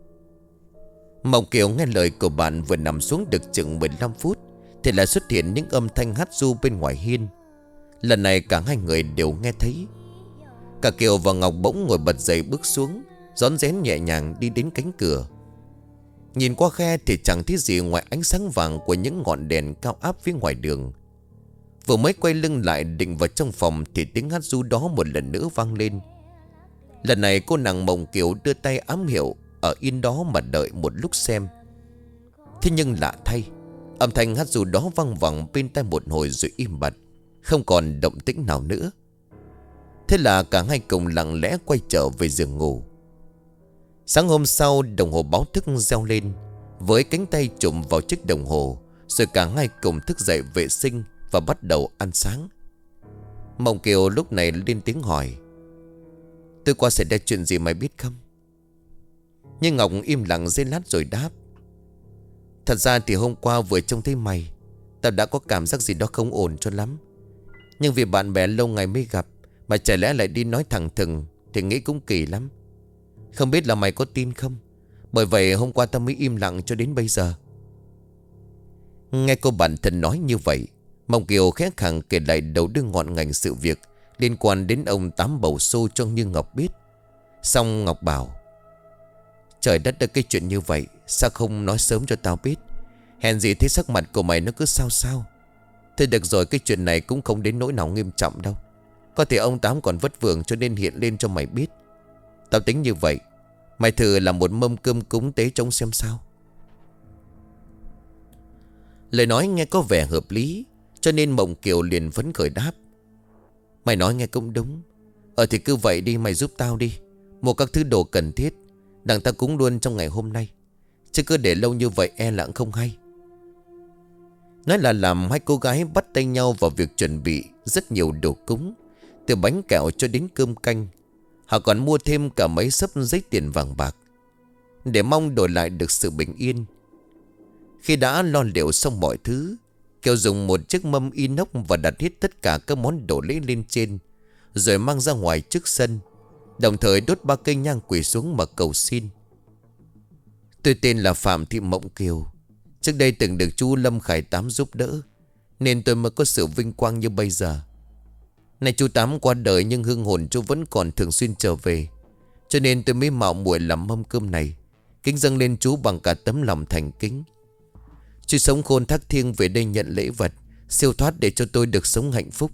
Mộng Kiều nghe lời của bạn vừa nằm xuống được chừng 15 phút thì lại xuất hiện những âm thanh hát ru bên ngoài hiên. Lần này cả hai người đều nghe thấy. Cả Kiều và Ngọc bỗng ngồi bật dậy bước xuống, rón rén nhẹ nhàng đi đến cánh cửa. Nhìn qua khe thì chẳng thấy gì ngoài ánh sáng vàng của những ngọn đèn cao áp phía ngoài đường. Vừa mới quay lưng lại định vào trong phòng thì tiếng hát ru đó một lần nữa vang lên. Lần này cô nàng Mộng Kiều đưa tay ám hiệu ở yên đó mà đợi một lúc xem. Thế nhưng lạ thay, âm thanh hát ru đó vang vẳng bên tai một hồi rồi im bặt, không còn động tĩnh nào nữa. Thế là cả hai cùng lặng lẽ quay trở về giường ngủ. Sáng hôm sau, đồng hồ báo thức reo lên với cánh tay chụm vào chiếc đồng hồ, rồi cả hai cùng thức dậy vệ sinh và bắt đầu ăn sáng. Mộng Kiều lúc này lên tiếng hỏi: "Tối qua xảy ra chuyện gì mày biết không?" Nhưng Ngọc im lặng giây lát rồi đáp: "Thật ra thì hôm qua vừa trông thấy mày, tao đã có cảm giác gì đó không ổn cho lắm. Nhưng vì bạn bè lâu ngày mới gặp mà chả lẽ lại đi nói thẳng thừng thì nghĩ cũng kỳ lắm. Không biết là mày có tin không, bởi vậy hôm qua tao mới im lặng cho đến bây giờ." Nghe cô bạn thân nói như vậy, Mộng Kiều khẽ khàng kể lại đầu đuôi ngọn ngành sự việc liên quan đến ông Tám bầu xô cho Như Ngọc biết. Xong Ngọc bảo: "Trời đất ơi, cái chuyện như vậy sao không nói sớm cho tao biết? Hèn gì thấy sắc mặt của mày nó cứ sao sao. Thôi được rồi, cái chuyện này cũng không đến nỗi nào nghiêm trọng đâu. Có thể ông Tám còn vất vưởng cho nên hiện lên cho mày biết. Tao tính như vậy, mày thử làm một mâm cơm cúng tế trông xem sao." Lời nói nghe có vẻ hợp lý, cho nên Mộng Kiều liền phấn khởi đáp: "Mày nói nghe cũng đúng. Thì cứ vậy đi, mày giúp tao đi, mua các thứ đồ cần thiết, đặng ta cúng luôn trong ngày hôm nay. Chứ cứ để lâu như vậy e là không hay." Nói là làm, hai cô gái bắt tay nhau vào việc chuẩn bị rất nhiều đồ cúng, từ bánh kẹo cho đến cơm canh. Họ còn mua thêm cả mấy xấp giấy tiền vàng bạc để mong đổi lại được sự bình yên. Khi đã lo liệu xong mọi thứ, Kiều dùng một chiếc mâm inox và đặt hết tất cả các món đồ lễ lên trên, rồi mang ra ngoài trước sân, đồng thời đốt 3 cây nhang quỳ xuống mà cầu xin: "Tôi tên là Phạm Thị Mộng Kiều. Trước đây từng được chú Lâm Khải Tám giúp đỡ, nên tôi mới có sự vinh quang như bây giờ. Này chú Tám qua đời nhưng hương hồn chú vẫn còn thường xuyên trở về, cho nên tôi mới mạo muội làm mâm cơm này, kính dâng lên chú bằng cả tấm lòng thành kính. Chú sống khôn thác thiêng về đây nhận lễ vật, siêu thoát để cho tôi được sống hạnh phúc.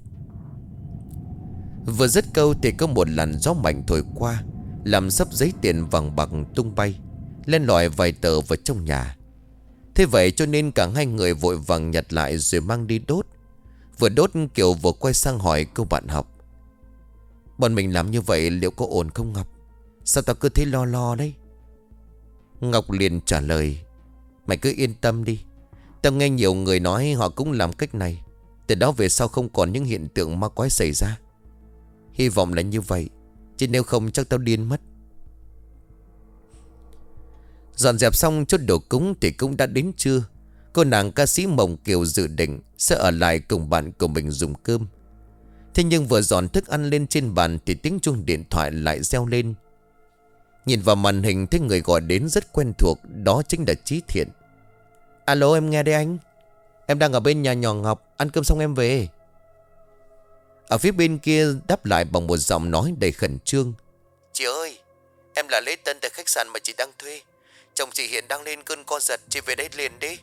Vừa dứt câu thì có một làn gió mạnh thổi qua, làm xấp giấy tiền vàng bạc tung bay, len lỏi vài tờ vào trong nhà. Thế vậy cho nên cả hai người vội vàng nhặt lại rồi mang đi đốt. Vừa đốt Kiều vừa quay sang hỏi cô bạn học: bọn mình làm như vậy liệu có ổn không Ngọc? Sao tao cứ thấy lo lo đấy? Ngọc liền trả lời: mày cứ yên tâm đi. Tao nghe nhiều người nói họ cũng làm cách này. Từ đó về sau không còn những hiện tượng ma quái xảy ra. Hy vọng là như vậy, chứ nếu không chắc tao điên mất. Dọn dẹp xong chốt đồ cúng thì cũng đã đến trưa. Cô nàng ca sĩ Mộng Kiều dự định sẽ ở lại cùng bạn của mình dùng cơm. Thế nhưng vừa dọn thức ăn lên trên bàn thì tiếng chuông điện thoại lại reo lên. Nhìn vào màn hình thấy người gọi đến rất quen thuộc, đó chính là Chí Thiện. Alo, em nghe đây anh. Em đang ở bên nhà nhỏ Ngọc, ăn cơm xong em về. Ở phía bên kia đáp lại bằng một giọng nói đầy khẩn trương: chị ơi, em là Lễ Tân tại khách sạn mà chị đang thuê. Chồng chị hiện đang lên cơn co giật, chị về đây liền đi.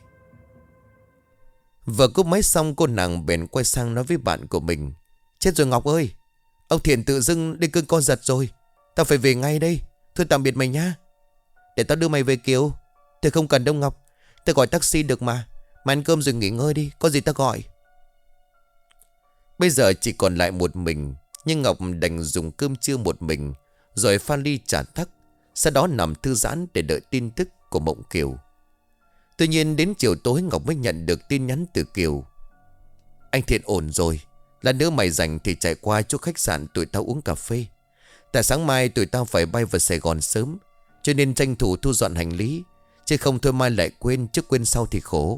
Vừa cúp máy xong cô nàng bèn quay sang nói với bạn của mình: chết rồi Ngọc ơi, ông Thiện tự dưng lên cơn co giật rồi. Tao phải về ngay đây. Thôi tạm biệt mày nha. Để tao đưa mày về Kiều. Thì không cần đâu Ngọc, tao gọi taxi được mà. Mày ăn cơm rồi nghỉ ngơi đi, có gì tao gọi. Bây giờ chỉ còn lại một mình, nhưng Ngọc đành dùng cơm trưa một mình, rồi pha ly trà thắc, sau đó nằm thư giãn để đợi tin tức của Mộng Kiều. Tuy nhiên đến chiều tối Ngọc mới nhận được tin nhắn từ Kiều: anh Thiện ổn rồi. Lát nữa mày rảnh thì chạy qua chỗ khách sạn tụi tao uống cà phê. Tại sáng mai tụi tao phải bay vào Sài Gòn sớm, cho nên tranh thủ thu dọn hành lý, chứ không thôi mai lại quên, chứ quên sau thì khổ.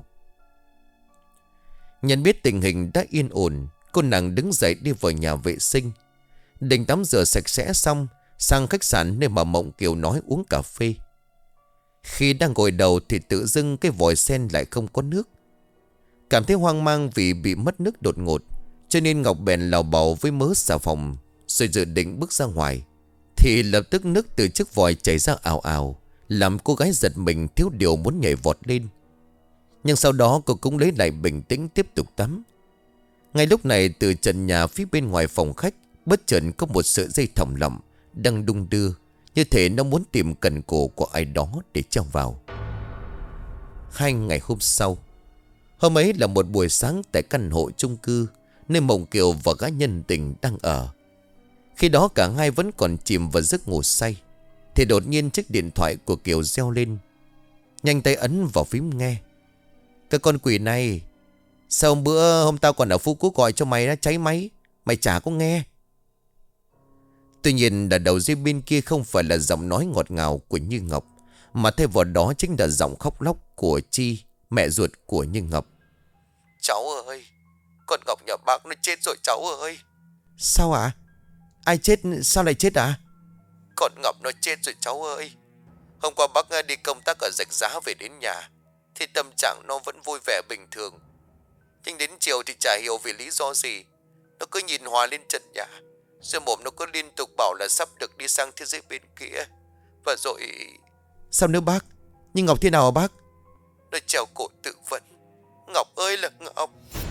Nhận biết tình hình đã yên ổn, cô nàng đứng dậy đi vào nhà vệ sinh, định tắm rửa sạch sẽ xong sang khách sạn nơi mà Mộng Kiều nói uống cà phê. Khi đang gội đầu thì tự dưng cái vòi sen lại không có nước. Cảm thấy hoang mang vì bị mất nước đột ngột, cho nên Ngọc bèn lào bào với mớ xà phòng, rồi dự định bước ra ngoài. Thì lập tức nước từ chiếc vòi chảy ra ào ào, làm cô gái giật mình thiếu điều muốn nhảy vọt lên. Nhưng sau đó cô cũng lấy lại bình tĩnh tiếp tục tắm. Ngay lúc này từ trần nhà phía bên ngoài phòng khách bất chợt có một sợi dây thòng lọng đang đung đưa, như thể nó muốn tìm cần cổ của ai đó để treo vào. 2 ngày hôm sau, hôm ấy là một buổi sáng tại căn hộ chung cư nơi Mộng Kiều và gã nhân tình đang ở. Khi đó cả hai vẫn còn chìm vào giấc ngủ say, thì đột nhiên chiếc điện thoại của Kiều reo lên. Nhanh tay ấn vào phím nghe. Cái con quỷ này, sao bữa hôm tao còn ở Phú Quốc gọi cho mày đã cháy máy, mày chả có nghe. Tuy nhiên là đầu dây bên kia không phải là giọng nói ngọt ngào của Như Ngọc, mà thay vào đó chính là giọng khóc lóc của Chi, mẹ ruột của Như Ngọc. Cháu ơi, con Ngọc nhà bác nó chết rồi cháu ơi. Sao ạ? Ai chết? Sao lại chết ạ? Con Ngọc nó chết rồi cháu ơi. Hôm qua bác đi công tác ở Rạch Giá về đến nhà thì tâm trạng nó vẫn vui vẻ bình thường. Nhưng đến chiều thì chả hiểu vì lý do gì, nó cứ nhìn Hòa lên trần nhà, rồi mồm nó cứ liên tục bảo là sắp được đi sang thế giới bên kia. Và rồi... Sao nữa bác? Nhưng Ngọc thế nào hả bác? Nó treo cổ tự vẫn. Ngọc ơi là Ngọc.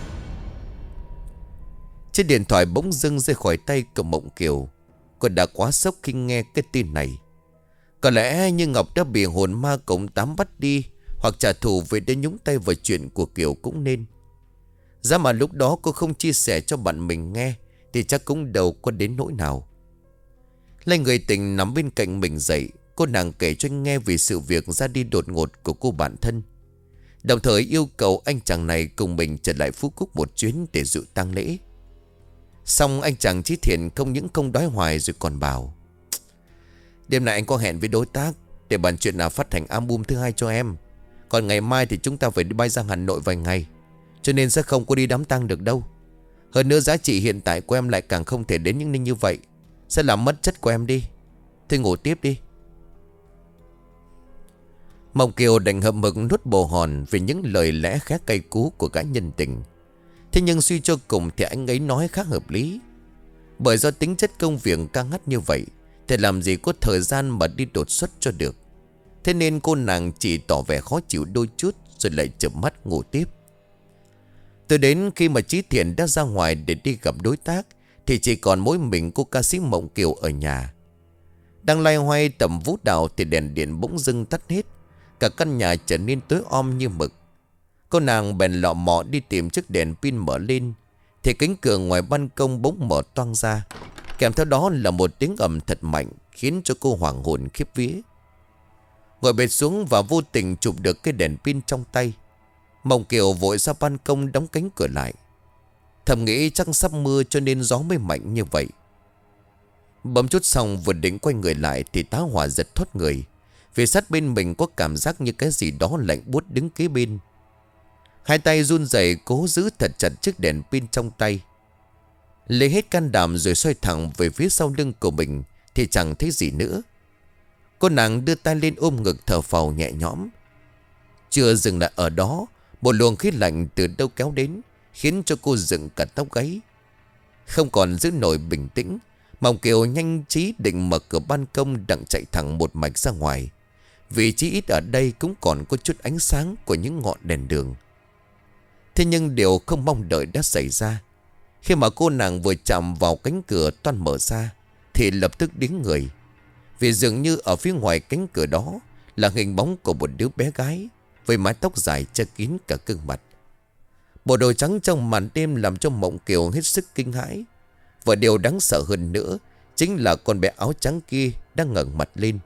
Chiếc điện thoại bỗng dưng rơi khỏi tay của Mộng Kiều. Cô đã quá sốc khi nghe cái tin này. Có lẽ Như Ngọc đã bị hồn ma cổng 8 bắt đi, hoặc trả thù về để nhúng tay vào chuyện của Kiều cũng nên. Giá mà lúc đó cô không chia sẻ cho bạn mình nghe thì chắc cũng đâu có đến nỗi nào. Lấy người tình nằm bên cạnh mình dậy, cô nàng kể cho anh nghe về sự việc ra đi đột ngột của cô bạn thân, đồng thời yêu cầu anh chàng này cùng mình trở lại Phú Quốc một chuyến để dự tang lễ. Xong anh chàng Chí Thiện không những không đói hoài rồi còn bảo: đêm nay anh có hẹn với đối tác để bàn chuyện nào phát hành album thứ 2 cho em. Còn ngày mai thì chúng ta phải đi bay ra Hà Nội vài ngày, cho nên sẽ không có đi đám tang được đâu. Hơn nữa giá trị hiện tại của em lại càng không thể đến những ninh như vậy, sẽ làm mất chất của em đi. Thôi ngủ tiếp đi. Mộng Kiều đành hậm hực nuốt bồ hòn vì những lời lẽ khá cay cú của gã nhân tình. Thế nhưng suy cho cùng thì anh ấy nói khá hợp lý. Bởi do tính chất công việc căng ngắt như vậy thì làm gì có thời gian mà đi đột xuất cho được. Thế nên cô nàng chỉ tỏ vẻ khó chịu đôi chút rồi lại chợp mắt ngủ tiếp. Từ đến khi mà Chí Thiện đã ra ngoài để đi gặp đối tác thì chỉ còn mỗi mình cô ca sĩ Mộng Kiều ở nhà. Đang loay hoay tầm vũ đạo thì đèn điện bỗng dưng tắt hết. Cả căn nhà trở nên tối om như mực. Cô nàng bèn lọ mọ đi tìm chiếc đèn pin mở lên thì cánh cửa ngoài ban công bỗng mở toang ra. Kèm theo đó là một tiếng ầm thật mạnh khiến cho cô hoảng hồn khiếp vía. Ngồi bệt xuống và vô tình chụp được cái đèn pin trong tay. Mộng Kiều vội ra ban công đóng cánh cửa lại. Thầm nghĩ chắc sắp mưa cho nên gió mới mạnh như vậy. Bấm chút xong vừa định quay người lại thì tá hỏa giật thoát người. Vì sát bên mình có cảm giác như cái gì đó lạnh buốt đứng kế bên. Hai tay run rẩy cố giữ thật chặt chiếc đèn pin trong tay. Lấy hết can đảm rồi xoay thẳng về phía sau lưng của mình thì chẳng thấy gì nữa. Cô nàng đưa tay lên ôm ngực thở phào nhẹ nhõm. Chưa dừng lại ở đó, một luồng khí lạnh từ đâu kéo đến khiến cho cô dựng cả tóc gáy. Không còn giữ nổi bình tĩnh, Mộng Kiều nhanh trí định mở cửa ban công đặng chạy thẳng một mạch ra ngoài. Vì chí ít ở đây cũng còn có chút ánh sáng của những ngọn đèn đường. Thế nhưng điều không mong đợi đã xảy ra. Khi mà cô nàng vừa chạm vào cánh cửa toan mở ra thì lập tức đứng người. Vì dường như ở phía ngoài cánh cửa đó là hình bóng của một đứa bé gái với mái tóc dài che kín cả gương mặt. Bộ đồ trắng trong màn đêm làm cho Mộng Kiều hết sức kinh hãi. Và điều đáng sợ hơn nữa chính là con bé áo trắng kia đang ngẩng mặt lên.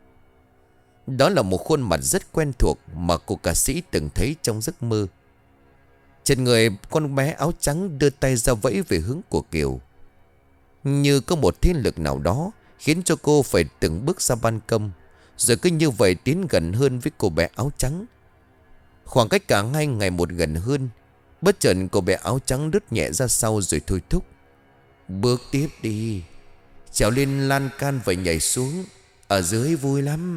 Đó là một khuôn mặt rất quen thuộc mà cô ca sĩ từng thấy trong giấc mơ. Trên người con bé áo trắng đưa tay ra vẫy về hướng của Kiều. Như có một thiên lực nào đó khiến cho cô phải từng bước ra ban công, rồi cứ như vậy tiến gần hơn với cô bé áo trắng. Khoảng cách cả hai ngày một gần hơn. Bất chợt cô bé áo trắng đứt nhẹ ra sau rồi thôi thúc: "Bước tiếp đi, trèo lên lan can và nhảy xuống, ở dưới vui lắm."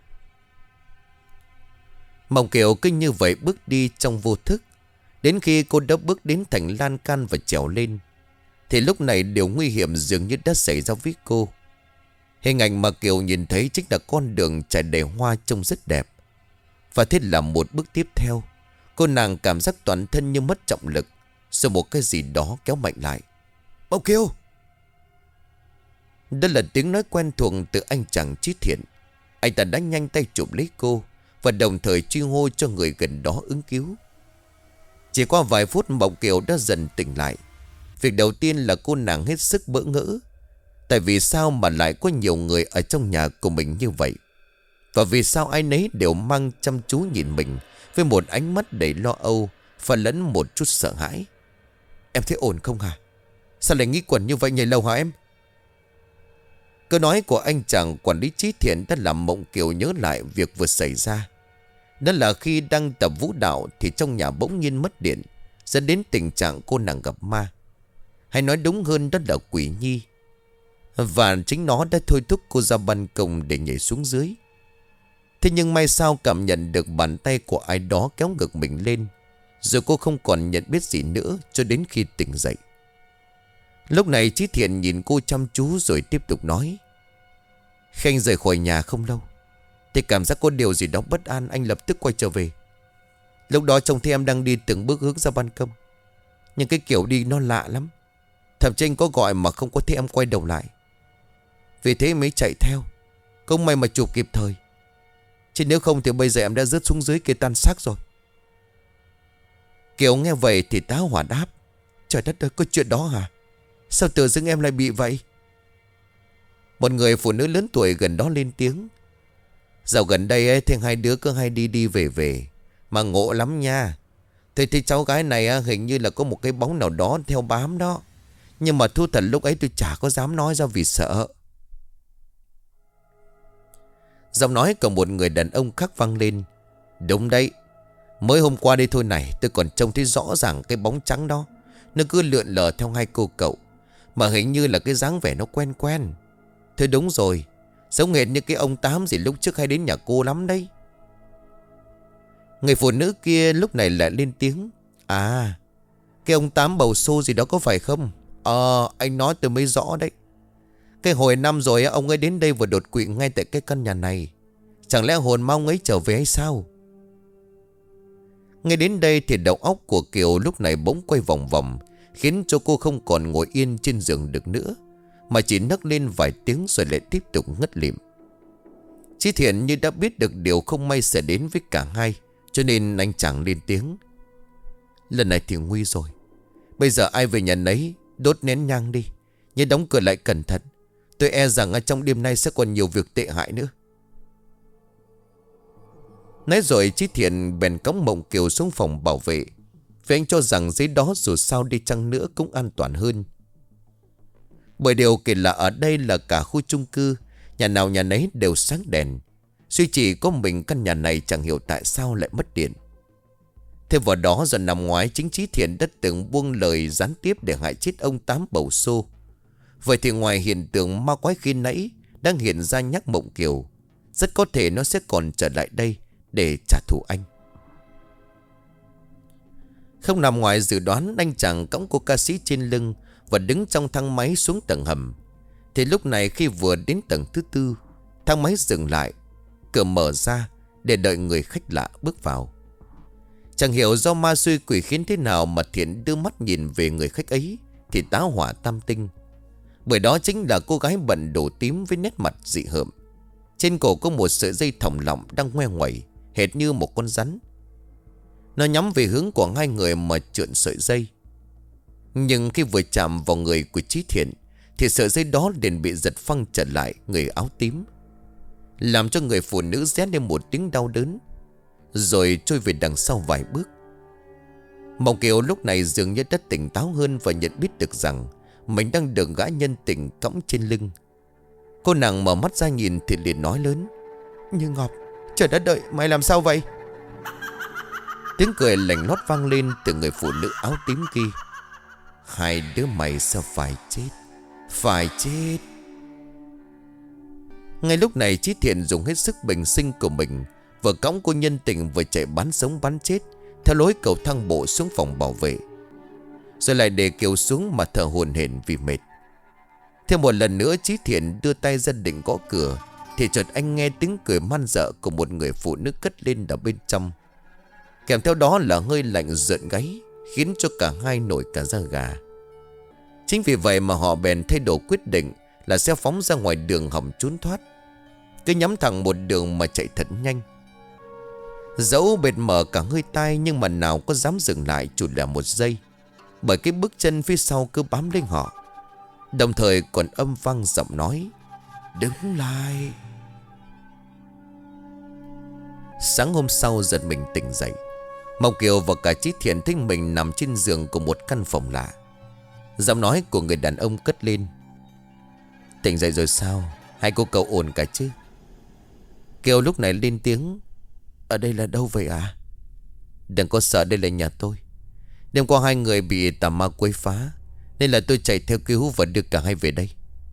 Mộng Kiều cứ như vậy bước đi trong vô thức. Đến khi cô đã bước đến thành lan can và trèo lên thì lúc này điều nguy hiểm dường như đã xảy ra với cô. Hình ảnh mà Kiều nhìn thấy chính là con đường trải đầy hoa trông rất đẹp. Và thế là một bước tiếp theo, cô nàng cảm giác toàn thân như mất trọng lực, rồi một cái gì đó kéo mạnh lại. "Mộng Kiều!" Đó là tiếng nói quen thuộc từ anh chàng Chí Thiện. Anh ta đã nhanh tay chụp lấy cô và đồng thời truy hô cho người gần đó ứng cứu. Chỉ qua vài phút Mộng Kiều đã dần tỉnh lại. Việc đầu tiên là cô nàng hết sức bỡ ngỡ. Tại vì sao mà lại có nhiều người ở trong nhà của mình như vậy? Và vì sao ai nấy đều mang chăm chú nhìn mình với một ánh mắt đầy lo âu và lẫn một chút sợ hãi? "Em thấy ổn không hả? Sao lại nghĩ quẩn như vậy nhảy lầu hả em?" Câu nói của anh chàng quản lý Chí Thiện đã làm Mộng Kiều nhớ lại việc vừa xảy ra. Đó là khi đang tập vũ đạo thì trong nhà bỗng nhiên mất điện, dẫn đến tình trạng cô nàng gặp ma. Hay nói đúng hơn đó là quỷ nhi. Và chính nó đã thôi thúc cô ra ban công để nhảy xuống dưới. Thế nhưng may sao cảm nhận được bàn tay của ai đó kéo ngực mình lên. Rồi cô không còn nhận biết gì nữa cho đến khi tỉnh dậy. Lúc này Chí Thiện nhìn cô chăm chú rồi tiếp tục nói: "Khi anh rời khỏi nhà không lâu thì cảm giác có điều gì đó bất an, anh lập tức quay trở về. Lúc đó trông thấy em đang đi từng bước hướng ra ban công. Nhưng cái kiểu đi nó lạ lắm. Thậm chí anh có gọi mà không có thấy em quay đầu lại. Vì thế mới chạy theo. Không may mà chụp kịp thời. Chứ nếu không thì bây giờ em đã rớt xuống dưới kia tan xác rồi." Kiều nghe vậy thì tá hỏa đáp: "Trời đất ơi, có chuyện đó hả? Sao tự dưng em lại bị vậy?" Một người phụ nữ lớn tuổi gần đó lên tiếng: "Dạo gần đây ấy, thì hai đứa cứ hay đi đi về về. Mà ngộ lắm nha. Tôi thấy cháu gái này hình như là có một cái bóng nào đó theo bám đó. Nhưng mà thú thật lúc ấy tôi chả có dám nói ra vì sợ." Giọng nói của một người đàn ông khác vang lên: "Đúng đấy. Mới hôm qua đây thôi này, tôi còn trông thấy rõ ràng cái bóng trắng đó. Nó cứ lượn lờ theo hai cô cậu. Mà hình như là cái dáng vẻ nó quen quen. Thôi đúng rồi, giống hệt như cái ông Tám gì lúc trước hay đến nhà cô lắm đấy." Người phụ nữ kia lúc này lại lên tiếng: "À, cái ông Tám bầu xô gì đó có phải không? Anh nói tôi mới rõ đấy. Cái hồi năm rồi ông ấy đến đây vừa đột quỵ ngay tại cái căn nhà này. Chẳng lẽ hồn ma ông ấy trở về hay sao?" Ngay đến đây thì đầu óc của Kiều lúc này bỗng quay vòng vòng, khiến cho cô không còn ngồi yên trên giường được nữa, mà chỉ nấc lên vài tiếng rồi lại tiếp tục ngất lịm. Chí Thiện như đã biết được điều không may sẽ đến với cả hai, cho nên anh chàng lên tiếng. Lần này thì nguy rồi. Bây giờ ai về nhà nấy, đốt nén nhang đi, nhớ đóng cửa lại cẩn thận. Tôi e rằng ở trong đêm nay sẽ còn nhiều việc tệ hại nữa. Nói rồi Chí Thiện bèn cõng Mộng Kiều xuống phòng bảo vệ, vì anh cho rằng dưới đó dù sao đi chăng nữa cũng an toàn hơn. Bởi điều kỳ lạ ở đây là cả khu chung cư, nhà nào nhà nấy đều sáng đèn, duy chỉ có mình căn nhà này chẳng hiểu tại sao lại mất điện. Thêm vào đó giờ năm ngoái chính Chí Thiện đã từng buông lời gián tiếp để hại chết ông Tám Bầu Xô. Vậy thì ngoài hiện tượng ma quái khi nãy đang hiện ra nhắc Mộng Kiều, rất có thể nó sẽ còn trở lại đây để trả thù anh. Không nằm ngoài dự đoán, anh chàng cõng cô ca sĩ trên lưng và đứng trong thang máy xuống tầng hầm. Thì lúc này khi vừa đến tầng thứ tư, thang máy dừng lại, cửa mở ra để đợi người khách lạ bước vào. Chẳng hiểu do ma xui quỷ khiến thế nào mà Thiện đưa mắt nhìn về người khách ấy thì tá hỏa tam tinh. Bởi đó chính là cô gái bận đồ tím với nét mặt dị hợm. Trên cổ có một sợi dây thòng lọng đang ngoe ngoẩy, hệt như một con rắn. Nó nhắm về hướng của hai người mà trượn sợi dây. Nhưng khi vừa chạm vào người của Chí Thiện thì sợi dây đó liền bị giật phăng trở lại người áo tím, làm cho người phụ nữ rét lên một tiếng đau đớn, rồi trôi về đằng sau vài bước. Mộng Kiều lúc này dường như đã tỉnh táo hơn và nhận biết được rằng mình đang được gã nhân tình cõng trên lưng. Cô nàng mở mắt ra nhìn thì liền nói lớn: Như Ngọc, trời đất đợi, mày làm sao vậy? Tiếng cười lạnh lót vang lên từ người phụ nữ áo tím kia: Hai đứa mày sao phải chết, phải chết. Ngay lúc này Chí Thiện dùng hết sức bình sinh của mình, vừa cõng cô nhân tình vừa chạy bắn sống bắn chết theo lối cầu thang bộ xuống phòng bảo vệ, rồi lại để Kiều xuống mà thở hổn hển vì mệt. Thêm một lần nữa Chí Thiện đưa tay ra định gõ cửa thì chợt anh nghe tiếng cười man dợ của một người phụ nữ cất lên ở bên trong, kèm theo đó là hơi lạnh rợn gáy, khiến cho cả hai nổi cả da gà. Chính vì vậy mà họ bèn thay đổi quyết định là sẽ phóng ra ngoài đường hòng trốn thoát, cứ nhắm thẳng một đường mà chạy thật nhanh. Dẫu bệt mở cả hơi tai nhưng mà nào có dám dừng lại chủ là một giây, bởi cái bước chân phía sau cứ bám lên họ, đồng thời còn âm vang giọng nói: Đứng lại. Sáng hôm sau giật mình tỉnh dậy, Mộng Kiều và cả Chí Thiện thấy mình nằm trên giường của một căn phòng lạ. Giọng nói của người đàn ông cất lên: Tỉnh dậy rồi sao? Hai cô cậu ổn cả chứ? Kiều lúc này lên tiếng: Ở đây là đâu vậy à? Đừng có sợ, đây là nhà tôi. Đêm qua hai người bị tà ma quấy phá, nên là tôi chạy theo cứu và đưa cả hai về đây.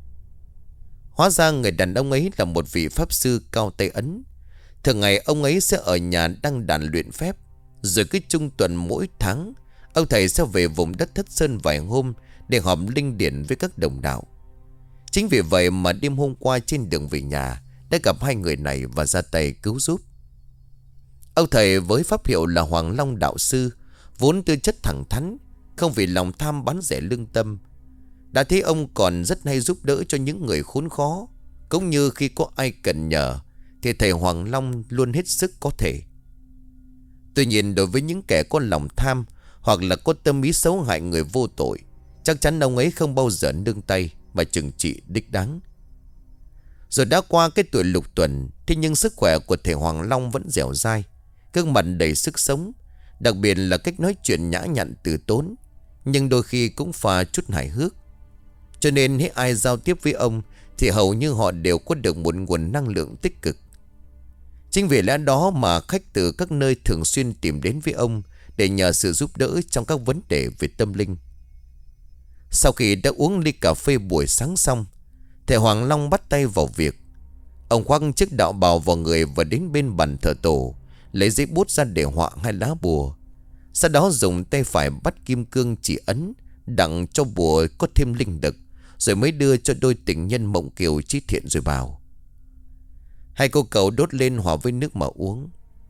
Hóa ra người đàn ông ấy là một vị pháp sư cao tay ấn. Thường ngày ông ấy sẽ ở nhà đăng đàn luyện phép, rồi cứ trung tuần mỗi tháng ông thầy sẽ về vùng đất Thất Sơn vài hôm để họp linh điển với các đồng đạo. Chính vì vậy mà đêm hôm qua trên đường về nhà đã gặp hai người này và ra tay cứu giúp. Ông thầy với pháp hiệu là Hoàng Long đạo sư, vốn tư chất thẳng thắn, không vì lòng tham bán rẻ lương tâm. Đã thấy ông còn rất hay giúp đỡ cho những người khốn khó, cũng như khi có ai cần nhờ thì thầy Hoàng Long luôn hết sức có thể. Tuy nhiên đối với những kẻ có lòng tham hoặc là có tâm ý xấu hại người vô tội, chắc chắn ông ấy không bao giờ nương tay mà trừng trị đích đáng. Rồi đã qua cái tuổi lục tuần, thế nhưng sức khỏe của thầy Hoàng Long vẫn dẻo dai, gương mặt đầy sức sống, đặc biệt là cách nói chuyện nhã nhặn từ tốn, nhưng đôi khi cũng pha chút hài hước. Cho nên hễ ai giao tiếp với ông thì hầu như họ đều có được một nguồn năng lượng tích cực. Chính vì lẽ đó mà khách từ các nơi thường xuyên tìm đến với ông để nhờ sự giúp đỡ trong các vấn đề về tâm linh. Sau khi đã uống ly cà phê buổi sáng xong, thầy Hoàng Long bắt tay vào việc. Ông khoác chiếc đạo bào vào người và đến bên bàn thờ tổ, lấy giấy bút ra để họa hai lá bùa. Sau đó dùng tay phải bắt kim cương chỉ ấn, đặng cho bùa có thêm linh lực, rồi mới đưa cho đôi tình nhân Mộng Kiều, Chí Thiện rồi bảo. Hai cô cậu đốt lên hòa với nước mà uống.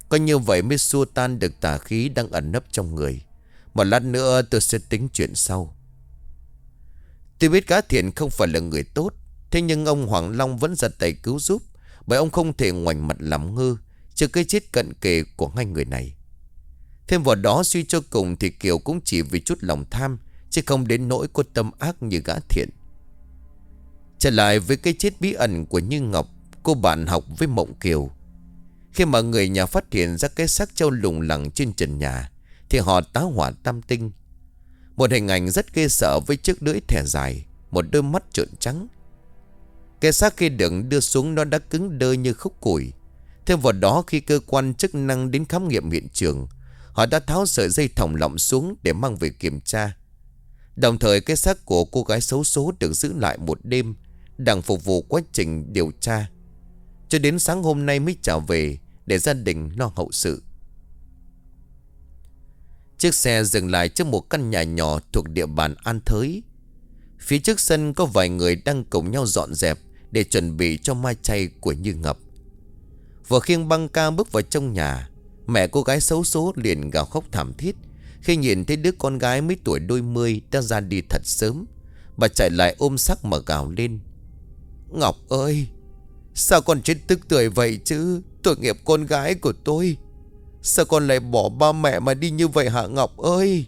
Có như vậy mới xua tan được tà khí đang ẩn nấp trong người. Một lát nữa tôi sẽ tính chuyện sau. Tôi biết Gã Thiện không phải là người tốt, thế nhưng ông Hoàng Long vẫn ra tay cứu giúp, bởi ông không thể ngoảnh mặt làm ngơ trước cái chết cận kề của hai người này. Thêm vào đó, suy cho cùng thì Kiều cũng chỉ vì chút lòng tham, chứ không đến nỗi có tâm ác như Gã Thiện. Trở lại với cái chết bí ẩn của Như Ngọc, cô bạn học với Mộng Kiều. Khi mà người nhà phát hiện ra cái xác trâu lủng lẳng trên trần nhà, thì họ tá hỏa tam tinh. Một hình ảnh rất ghê sợ với chiếc lưỡi thẻ dài, một đôi mắt trợn trắng. Cái xác khi được đưa xuống nó đã cứng đơ như khúc củi. Thêm vào đó, khi cơ quan chức năng đến khám nghiệm hiện trường, họ đã tháo sợi dây thòng lọng xuống để mang về kiểm tra. Đồng thời cái xác của cô gái xấu số được giữ lại một đêm, đang phục vụ quá trình điều tra, cho đến sáng hôm nay mới trở về để gia đình lo hậu sự. Chiếc xe dừng lại trước một căn nhà nhỏ thuộc địa bàn An Thới. Phía trước sân có vài người đang cùng nhau dọn dẹp để chuẩn bị cho mai chay của Như Ngọc. Vừa khiêng băng ca bước vào trong nhà, mẹ cô gái xấu số liền gào khóc thảm thiết khi nhìn thấy đứa con gái mấy tuổi đôi mươi đã ra đi thật sớm. Bà chạy lại ôm xác mà gào lên: Ngọc ơi, sao con chết tức tưởi vậy chứ? Tội nghiệp con gái của tôi. Sao con lại bỏ ba mẹ mà đi như vậy hả Ngọc ơi?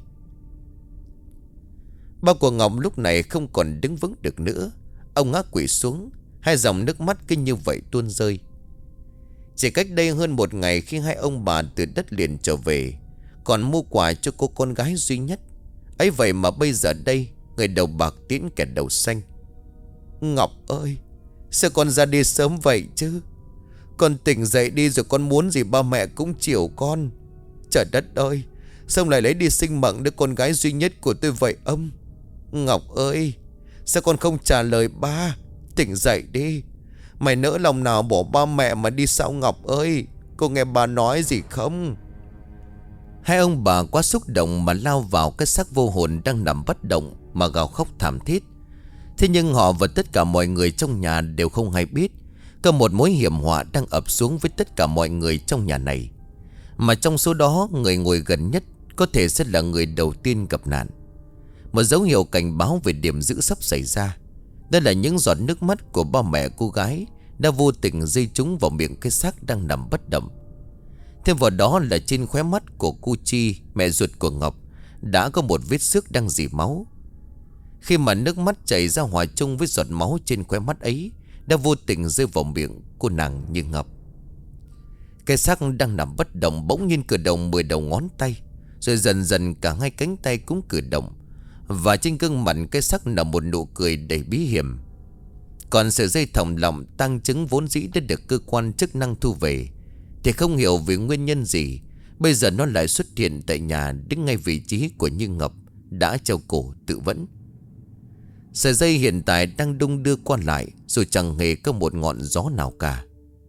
Ba của Ngọc lúc này không còn đứng vững được nữa. Ông ngã quỵ xuống, hai dòng nước mắt cứ như vậy tuôn rơi. Chỉ cách đây hơn một ngày, khi hai ông bà từ đất liền trở về, còn mua quà cho cô con gái duy nhất. Ấy vậy mà bây giờ đây, người đầu bạc tiễn kẻ đầu xanh. Ngọc ơi, sao con ra đi sớm vậy chứ? Con tỉnh dậy đi rồi, con muốn gì ba mẹ cũng chiều con. Trời đất ơi, sao lại lấy đi sinh mạng đứa con gái duy nhất của tôi vậy ông? Ngọc ơi, sao con không trả lời ba? Tỉnh dậy đi. Mày nỡ lòng nào bỏ ba mẹ mà đi sao Ngọc ơi? Cô nghe bà nói gì không? Hai ông bà quá xúc động mà lao vào cái xác vô hồn đang nằm bất động mà gào khóc thảm thiết. Thế nhưng họ và tất cả mọi người trong nhà đều không hay biết có một mối hiểm họa đang ập xuống với tất cả mọi người trong nhà này. Mà trong số đó, người ngồi gần nhất có thể sẽ là người đầu tiên gặp nạn. Một dấu hiệu cảnh báo về điểm dữ sắp xảy ra. Đây là những giọt nước mắt của ba mẹ cô gái đã vô tình rơi trúng vào miệng cái xác đang nằm bất động. Thêm vào đó là trên khóe mắt của cô Chi, mẹ ruột của Ngọc, đã có một vết xước đang rỉ máu. Khi mà nước mắt chảy ra hòa chung với giọt máu trên khóe mắt ấy, đã vô tình rơi vào miệng của nàng Như Ngọc. Cái xác đang nằm bất động bỗng nhiên cử động 10 đầu ngón tay, rồi dần dần cả hai cánh tay cũng cử động. Và trên gương mặt cái xác là một nụ cười đầy bí hiểm. Còn sợi dây thòng lọng tang chứng vốn dĩ đã được cơ quan chức năng thu về, thì không hiểu vì nguyên nhân gì, bây giờ nó lại xuất hiện tại nhà, đứng ngay vị trí của Như Ngọc đã treo cổ tự vẫn. Sợi dây hiện tại đang đung đưa qua lại, rồi chẳng hề có một ngọn gió nào cả.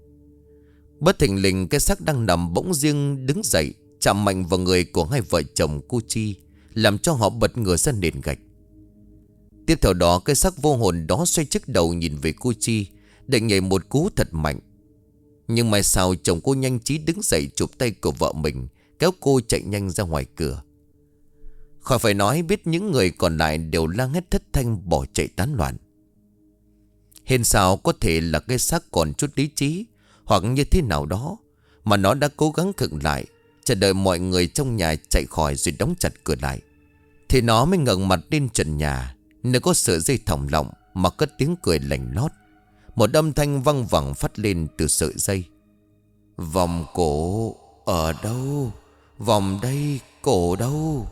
Bất thình lình, cái xác đang nằm bỗng dưng đứng dậy, chạm mạnh vào người của hai vợ chồng cô Chi, làm cho họ bật ngửa ra nền gạch. Tiếp theo đó, cái xác vô hồn đó xoay chiếc đầu nhìn về cô Chi, định nhảy một cú thật mạnh. Nhưng mà sao chồng cô nhanh trí đứng dậy chụp tay của vợ mình, kéo cô chạy nhanh ra ngoài cửa. Khỏi phải nói, biết những người còn lại đều la hét thất thanh bỏ chạy tán loạn. Hên sao có thể là cái xác còn chút lý trí, hoặc như thế nào đó, mà nó đã cố gắng khựng lại, chờ đợi mọi người trong nhà chạy khỏi rồi đóng chặt cửa lại. Thì nó mới ngẩng mặt lên trần nhà, nơi có sợi dây thòng lọng, mà cất tiếng cười lành lót. Một âm thanh văng vẳng phát lên từ sợi dây. Vòng cổ ở đâu? Vòng đây, cổ đâu?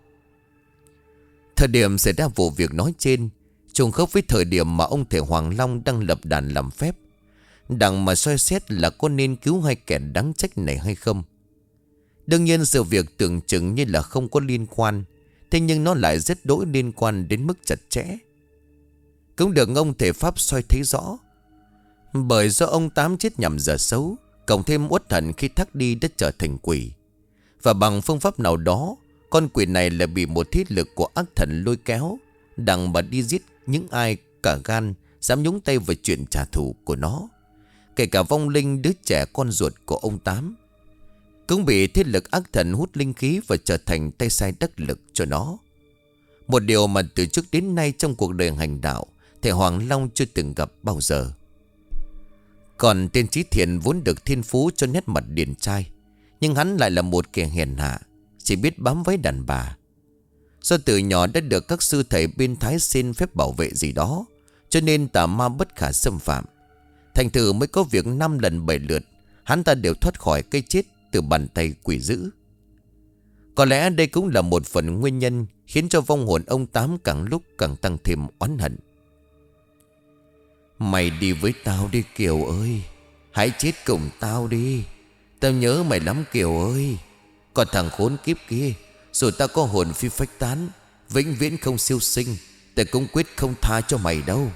Thời điểm xảy ra vụ việc nói trên trùng khớp với thời điểm mà ông thầy Hoàng Long đang lập đàn làm phép, đặng mà soi xét là có nên cứu hai kẻ đáng trách này hay không. Đương nhiên sự việc tưởng chừng như là không có liên quan, thế nhưng nó lại rất đỗi liên quan đến mức chặt chẽ. Cũng được ông thầy Pháp soi thấy rõ. Bởi do ông Tám chết nhằm giờ xấu, cộng thêm uất hận khi thác đi đã trở thành quỷ. Và bằng phương pháp nào đó, con quỷ này lại bị một thế lực của ác thần lôi kéo, đặng mà đi giết những ai cả gan dám nhúng tay vào chuyện trả thù của nó, kể cả vong linh đứa trẻ con ruột của ông Tám. cũng bị thế lực ác thần hút linh khí và trở thành tay sai đắc lực cho nó. Một điều mà từ trước đến nay trong cuộc đời hành đạo thầy Hoàng Long chưa từng gặp bao giờ. Còn tên Chí Thiện vốn được thiên phú cho nét mặt điển trai, nhưng hắn lại là một kẻ hèn hạ, chỉ biết bám váy đàn bà. Do từ nhỏ đã được các sư thầy bên Thái xin phép bảo vệ gì đó, cho nên tà ma bất khả xâm phạm. Thành thử mới có việc 5 lần 7 lượt hắn ta đều thoát khỏi cái chết từ bàn tay quỷ dữ. Có lẽ đây cũng là một phần nguyên nhân khiến cho vong hồn ông Tám càng lúc càng tăng thêm oán hận. Mày đi với tao đi Kiều ơi, hãy chết cùng tao đi. Tao nhớ mày lắm Kiều ơi. Còn thằng khốn kiếp kia, rồi tao có hồn phi phách tán, vĩnh viễn không siêu sinh, tao cũng quyết không tha cho mày đâu.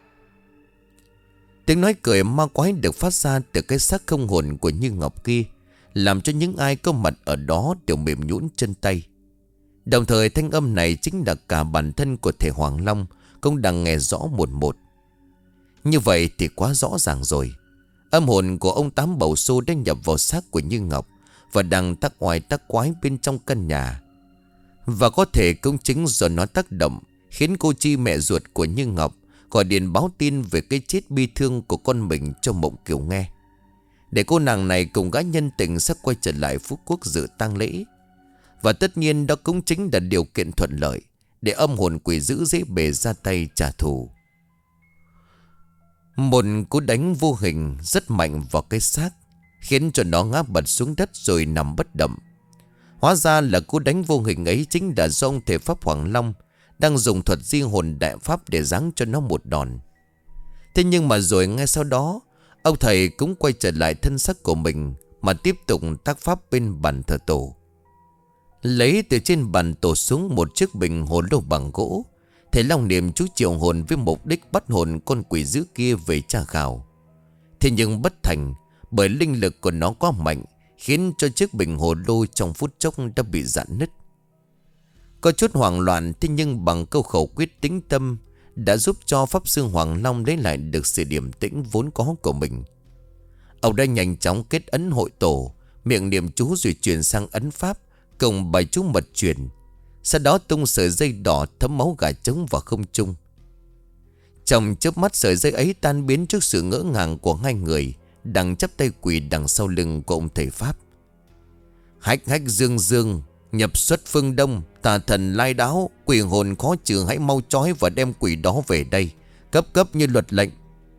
Tiếng nói cười ma quái được phát ra từ cái xác không hồn của Như Ngọc kia, làm cho những ai có mặt ở đó đều mềm nhũn chân tay. Đồng thời thanh âm này chính là cả bản thân của thầy Hoàng Long cũng đang nghe rõ một. Như vậy thì quá rõ ràng rồi. Âm hồn của ông Tám Bầu Xô đã nhập vào xác của Như Ngọc và đang tác oai tác quái bên trong căn nhà. Và có thể cũng chính do nó tác động khiến cô Chi mẹ ruột của Như Ngọc gọi điện báo tin về cái chết bi thương của con mình cho Mộng Kiều nghe, để cô nàng này cùng gã nhân tình sắp quay trở lại Phú Quốc dự tang lễ. Và tất nhiên đó cũng chính là điều kiện thuận lợi để âm hồn quỷ dữ dễ bề ra tay trả thù. Một cú đánh vô hình rất mạnh vào cái xác, khiến cho nó ngã bật xuống đất rồi nằm bất động. Hóa ra là cú đánh vô hình ấy chính là do ông thể pháp Hoàng Long đang dùng thuật di hồn đại pháp để giáng cho nó một đòn. Thế nhưng mà rồi ngay sau đó, ông thầy cũng quay trở lại thân xác của mình mà tiếp tục tác pháp bên bàn thờ tổ. Lấy từ trên bàn tổ xuống một chiếc bình hồ lô bằng gỗ, thầy long niệm chú triệu hồn với mục đích bắt hồn con quỷ dữ kia về tra khảo. Thế nhưng bất thành, bởi linh lực của nó quá mạnh, khiến cho chiếc bình hồ lô trong phút chốc đã bị rạn nứt. Có chút hoảng loạn, thế nhưng bằng câu khẩu quyết tĩnh tâm đã giúp cho Pháp Sư Hoàng Long lấy lại được sự điềm tĩnh vốn có của mình. Ông đã nhanh chóng kết ấn hội tổ, miệng niệm chú rồi chuyển sang ấn pháp cùng bài chú mật truyền. Sau đó tung sợi dây đỏ thấm máu gà trống vào không trung. Trong chớp mắt sợi dây ấy tan biến trước sự ngỡ ngàng của hai người đang chắp tay quỳ đằng sau lưng của ông thầy Pháp. Hách hách dương dương, nhập xuất phương đông, tà thần lai đáo, quỷ hồn khó trừ, hãy mau trói và đem quỷ đó về đây, cấp như luật lệnh.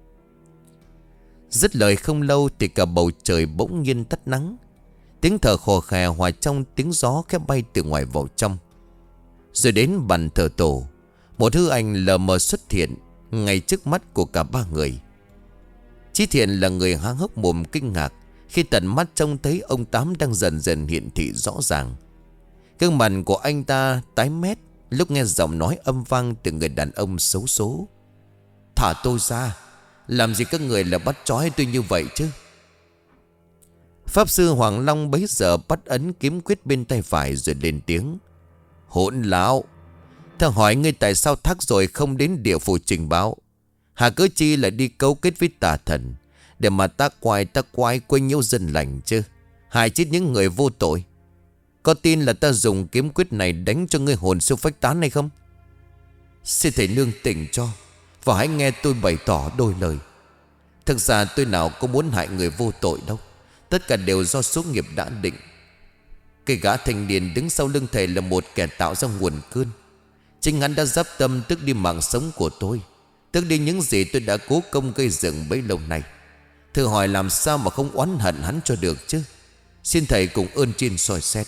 Dứt lời không lâu thì cả bầu trời bỗng nhiên tắt nắng. Tiếng thở khò khè hòa trong tiếng gió khẽ bay từ ngoài vào trong. Rồi đến bàn thờ tổ, một hư ảnh lờ mờ xuất hiện ngay trước mắt của cả ba người. Chí Thiện là người há hốc mồm kinh ngạc khi tận mắt trông thấy ông Tám đang dần dần hiện thị rõ ràng. Gương mặt của anh ta tái mét lúc nghe giọng nói âm vang từ người đàn ông xấu số. Thả tôi ra, làm gì các người là bắt trói tôi như vậy chứ? Pháp Sư Hoàng Long bấy giờ bắt ấn kiếm quyết bên tay phải rồi lên tiếng. Hỗn láo, ta hỏi ngươi tại sao thắc rồi không đến địa phủ trình báo? Hà cớ chi lại đi cấu kết với tà thần để mà ta quay quấy nhiễu dân lành chứ, hại chết những người vô tội. Có tin là ta dùng kiếm quyết này đánh cho ngươi hồn siêu phách tán hay không? Xin thầy nương tỉnh cho, và hãy nghe tôi bày tỏ đôi lời. Thực ra tôi nào có muốn hại người vô tội đâu, tất cả đều do số nghiệp đã định. Cái gã thanh niên đứng sau lưng thầy là một kẻ tạo ra nguồn cơn. Chính hắn đã giáp tâm tước đi mạng sống của tôi, tước đi những gì tôi đã cố công gây dựng bấy lâu nay. Thử hỏi làm sao mà không oán hận hắn cho được chứ? Xin thầy cùng ơn trên soi xét.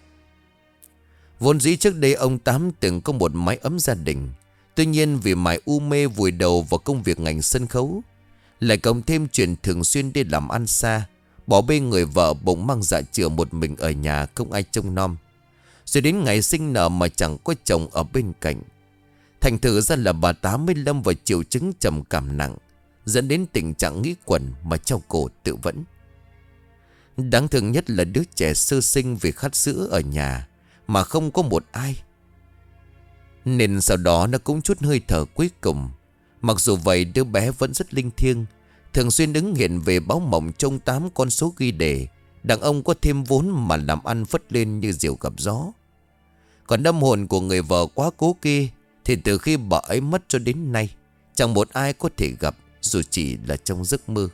Vốn dĩ trước đây ông Tám từng có một mái ấm gia đình. Tuy nhiên vì mải u mê vùi đầu vào công việc ngành sân khấu, lại cộng thêm chuyện thường xuyên đi làm ăn xa, bỏ bê người vợ bỗng mang dạ chữa một mình ở nhà không ai trông nom. Rồi đến ngày sinh nở mà chẳng có chồng ở bên cạnh. Thành thử ra là bà Tám mới lâm vào triệu chứng trầm cảm nặng, dẫn đến tình trạng nghĩ quẩn mà treo cổ tự vẫn. Đáng thương nhất là đứa trẻ sơ sinh vì khát sữa ở nhà mà không có một ai, nên sau đó nó cũng chút hơi thở cuối cùng. Mặc dù vậy đứa bé vẫn rất linh thiêng, thường xuyên ứng hiện về báo mộng trong 8 con số ghi đề Đàn ông có thêm vốn mà làm ăn phất lên như diều gặp gió. Còn tâm hồn của người vợ quá cố kia thì từ khi bà ấy mất cho đến nay chẳng một ai có thể gặp, dù chỉ là trong giấc mơ.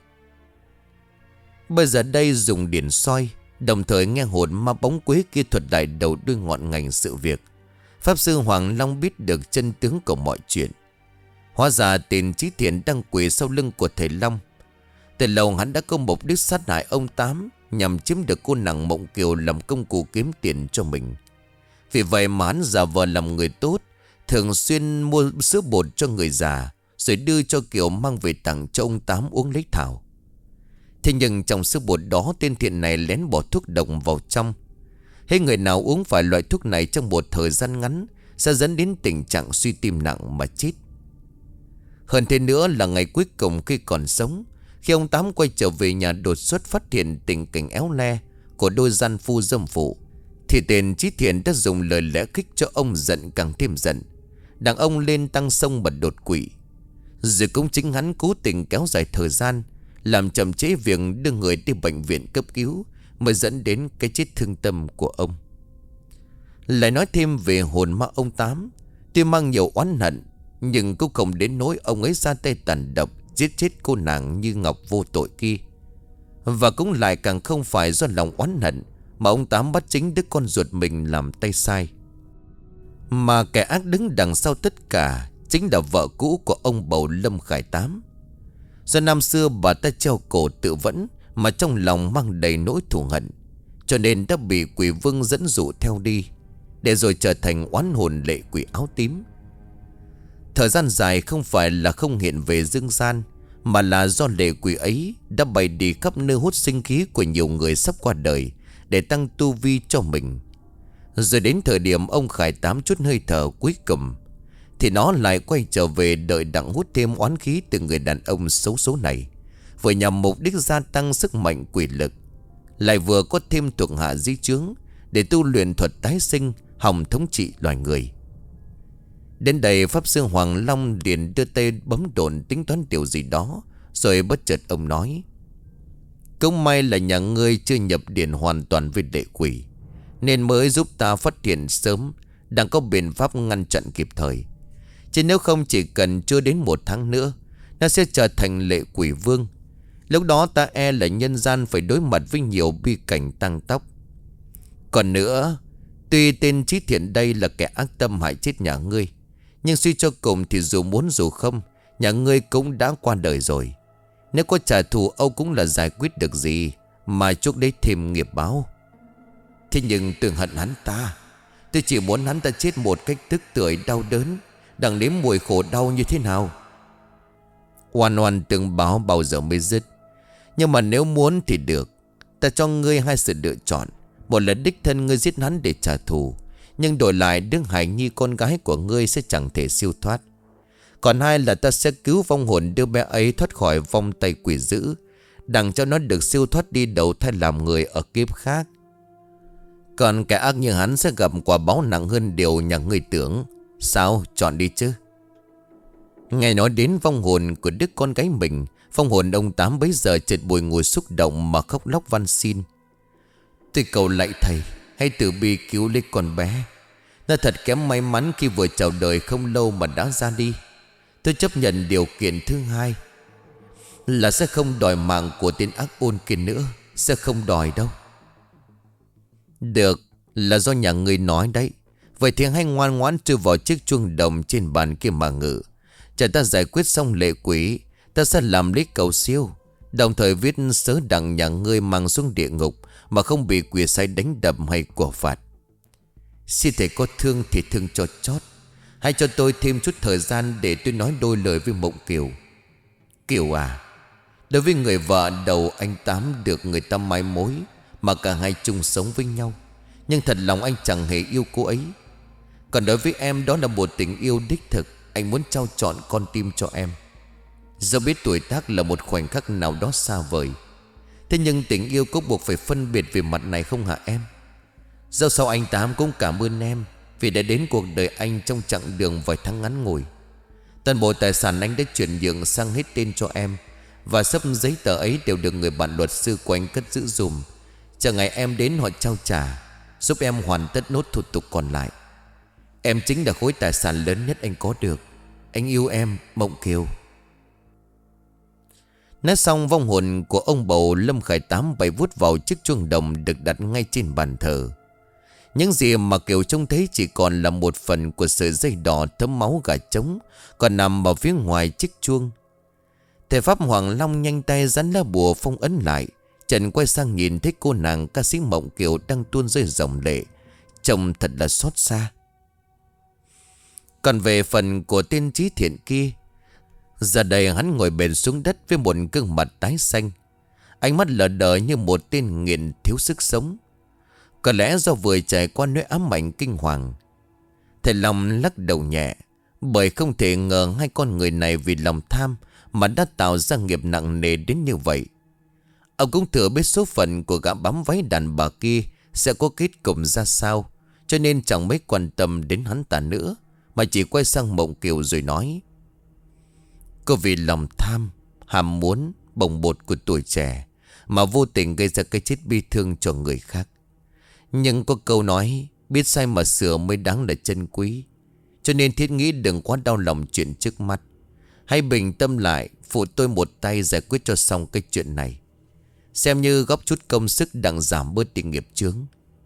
Bây giờ đây dùng điển soi, đồng thời nghe hồn ma bóng quế kia thuật lại đầu đuôi ngọn ngành sự việc, Pháp sư Hoàng Long biết được chân tướng của mọi chuyện. Hóa ra tên Chí Thiện đang quỳ sau lưng của thầy Long. Từ lâu hắn đã có mục đích sát hại ông Tám nhằm chiếm được cô nàng Mộng Kiều làm công cụ kiếm tiền cho mình. Vì vậy mà hắn giả vờ làm người tốt, thường xuyên mua sữa bột cho người già, rồi đưa cho Kiều mang về tặng cho ông Tám uống lấy thảo. Thế nhưng trong sữa bột đó, tên Thiện này lén bỏ thuốc độc vào trong. Hay người nào uống phải loại thuốc này trong một thời gian ngắn sẽ dẫn đến tình trạng suy tim nặng mà chết. Hơn thế nữa là ngày cuối cùng khi còn sống, khi ông Tám quay trở về nhà đột xuất phát hiện tình cảnh éo le của đôi gian phu dâm phụ, thì tên Chí Thiện đã dùng lời lẽ khích cho ông giận càng thêm giận. Đàn ông lên tăng sông bật đột quỵ. Rồi cũng chính hắn cố tình kéo dài thời gian, làm chậm trễ việc đưa người đi bệnh viện cấp cứu, mới dẫn đến cái chết thương tâm của ông. Lại nói thêm về hồn ma ông Tám, tuy mang nhiều oán hận, nhưng cũng không đến nỗi ông ấy ra tay tàn độc giết chết cô nàng Như Ngọc vô tội kia. Và cũng lại càng không phải do lòng oán hận mà ông Tám bắt chính đứa con ruột mình làm tay sai. Mà kẻ ác đứng đằng sau tất cả chính là vợ cũ của ông bầu Lâm Khải Tám. Do năm xưa bà ta treo cổ tự vẫn mà trong lòng mang đầy nỗi thù hận, cho nên đã bị quỷ vương dẫn dụ theo đi, để rồi trở thành oán hồn lệ quỷ áo tím. Thời gian dài không phải là không hiện về dương gian, mà là do lệ quỷ ấy đã bày đi khắp nơi hút sinh khí của nhiều người sắp qua đời để tăng tu vi cho mình. Rồi đến thời điểm ông Khải Tám chút hơi thở cuối cùng, thì nó lại quay trở về đợi đặng hút thêm oán khí từ người đàn ông xấu số này, vừa nhằm mục đích gia tăng sức mạnh quỷ lực, lại vừa có thêm thuộc hạ di chướng để tu luyện thuật tái sinh hòng thống trị loài người. Đến đây Pháp sư Hoàng Long liền đưa tay bấm độn tính toán điều gì đó, rồi bất chợt ông nói: cũng may là nhà ngươi chưa nhập điện hoàn toàn với lệ quỷ, nên mới giúp ta phát hiện sớm, đang có biện pháp ngăn chặn kịp thời. Chứ nếu không chỉ cần chưa đến 1 tháng nữa, nó sẽ trở thành lệ quỷ vương. Lúc đó ta e là nhân gian phải đối mặt với nhiều bi cảnh tăng tóc. Còn nữa, tuy tên Chí Thiện đây là kẻ ác tâm hại chết nhà ngươi, nhưng suy cho cùng thì dù muốn dù không, nhà ngươi cũng đã qua đời rồi. Nếu có trả thù Âu cũng là giải quyết được gì, mà chuốc lấy thêm nghiệp báo. Thế nhưng tôi hận hắn ta. Tôi chỉ muốn hắn ta chết một cách tức tưởi đau đớn, đặng nếm mùi khổ đau như thế nào. Oan oan từng báo bao giờ mới dứt. Nhưng mà nếu muốn thì được. Ta cho ngươi 2 sự lựa chọn. Một là đích thân ngươi giết hắn để trả thù, nhưng đổi lại đứa hài nhi con gái của ngươi sẽ chẳng thể siêu thoát. Còn 2 là ta sẽ cứu vong hồn đứa bé ấy thoát khỏi vong tay quỷ dữ, đặng cho nó được siêu thoát đi đầu thai làm người ở kiếp khác. Còn kẻ ác như hắn sẽ gặp quả báo nặng hơn điều nhà ngươi tưởng. Sao, chọn đi chứ. Nghe nói đến vong hồn của đứa con gái mình, vong hồn ông Tám bấy giờ chợt bùi ngùi xúc động mà khóc lóc van xin: tôi cầu lạy thầy, hãy từ bi cứu lấy con bé. Nó thật kém may mắn khi vừa chào đời không lâu mà đã ra đi. Tôi chấp nhận điều kiện thứ 2 là sẽ không đòi mạng của tên ác ôn kia nữa. Sẽ không đòi đâu. Được, là do nhà ngươi nói đấy. Vậy thì hãy ngoan ngoãn trừ vào chiếc chuông đồng trên bàn kia mà ngự. Chờ ta giải quyết xong lệ quỷ, ta sẽ làm lấy cầu siêu, đồng thời viết sớ đặng nhà ngươi mang xuống địa ngục mà không bị quỷ sai đánh đập hay của phạt. Xin thầy có thương thì thương cho chót. Hãy cho tôi thêm chút thời gian để tôi nói đôi lời với Mộng Kiều. Kiều à, đối với người vợ đầu anh Tám được người ta mai mối mà cả hai chung sống với nhau, nhưng thật lòng anh chẳng hề yêu cô ấy. Còn đối với em, đó là một tình yêu đích thực. Anh muốn trao trọn con tim cho em. Do biết tuổi tác là một khoảnh khắc nào đó xa vời, thế nhưng tình yêu có buộc phải phân biệt về mặt này không hả em? Do sau anh Tám cũng cảm ơn em vì đã đến cuộc đời anh trong chặng đường vài tháng ngắn ngủi. Toàn bộ tài sản anh đã chuyển nhượng sang hết tên cho em, và sắp giấy tờ ấy đều được người bạn luật sư của anh cất giữ dùm, Chờ ngày em đến họ trao trả, giúp em hoàn tất nốt thủ tục còn lại. Em chính là khối tài sản lớn nhất anh có được. Anh yêu em, Mộng Kiều. Nói xong, vong hồn của ông bầu Lâm Khải Tám bay vút vào chiếc chuông đồng được đặt ngay trên bàn thờ. Những gì mà Kiều trông thấy chỉ còn là một phần của sợi dây đỏ thấm máu gà trống còn nằm ở phía ngoài chiếc chuông. Thầy Pháp Hoàng Long nhanh tay dán lá bùa phong ấn lại. Trần quay sang nhìn thấy cô nàng ca sĩ Mộng Kiều đang tuôn rơi dòng lệ, trông thật là xót xa. Còn về phần của tên Trí Thiện kia, giờ đây hắn ngồi bệt xuống đất với một gương mặt tái xanh, ánh mắt lờ đờ như một tên nghiện thiếu sức sống. Có lẽ do vừa trải qua nỗi ám ảnh kinh hoàng. Thầy Long lắc đầu nhẹ, bởi không thể ngờ hai con người này vì lòng tham mà đã tạo ra nghiệp nặng nề đến như vậy. Ông cũng thừa biết số phận của gã bám váy đàn bà kia sẽ có kết cục ra sao, cho nên chẳng mấy quan tâm đến hắn ta nữa, mà chỉ quay sang Mộng Kiều rồi nói: cô vì lòng tham, ham muốn, bồng bột của tuổi trẻ mà vô tình gây ra cái chết bi thương cho người khác. Nhưng có câu nói, biết sai mà sửa mới đáng là chân quý. Cho nên thiết nghĩ đừng quá đau lòng chuyện trước mắt. Hãy bình tâm lại, phụ tôi một tay giải quyết cho xong cái chuyện này, xem như góp chút công sức đặng giảm bớt tình nghiệp chướng.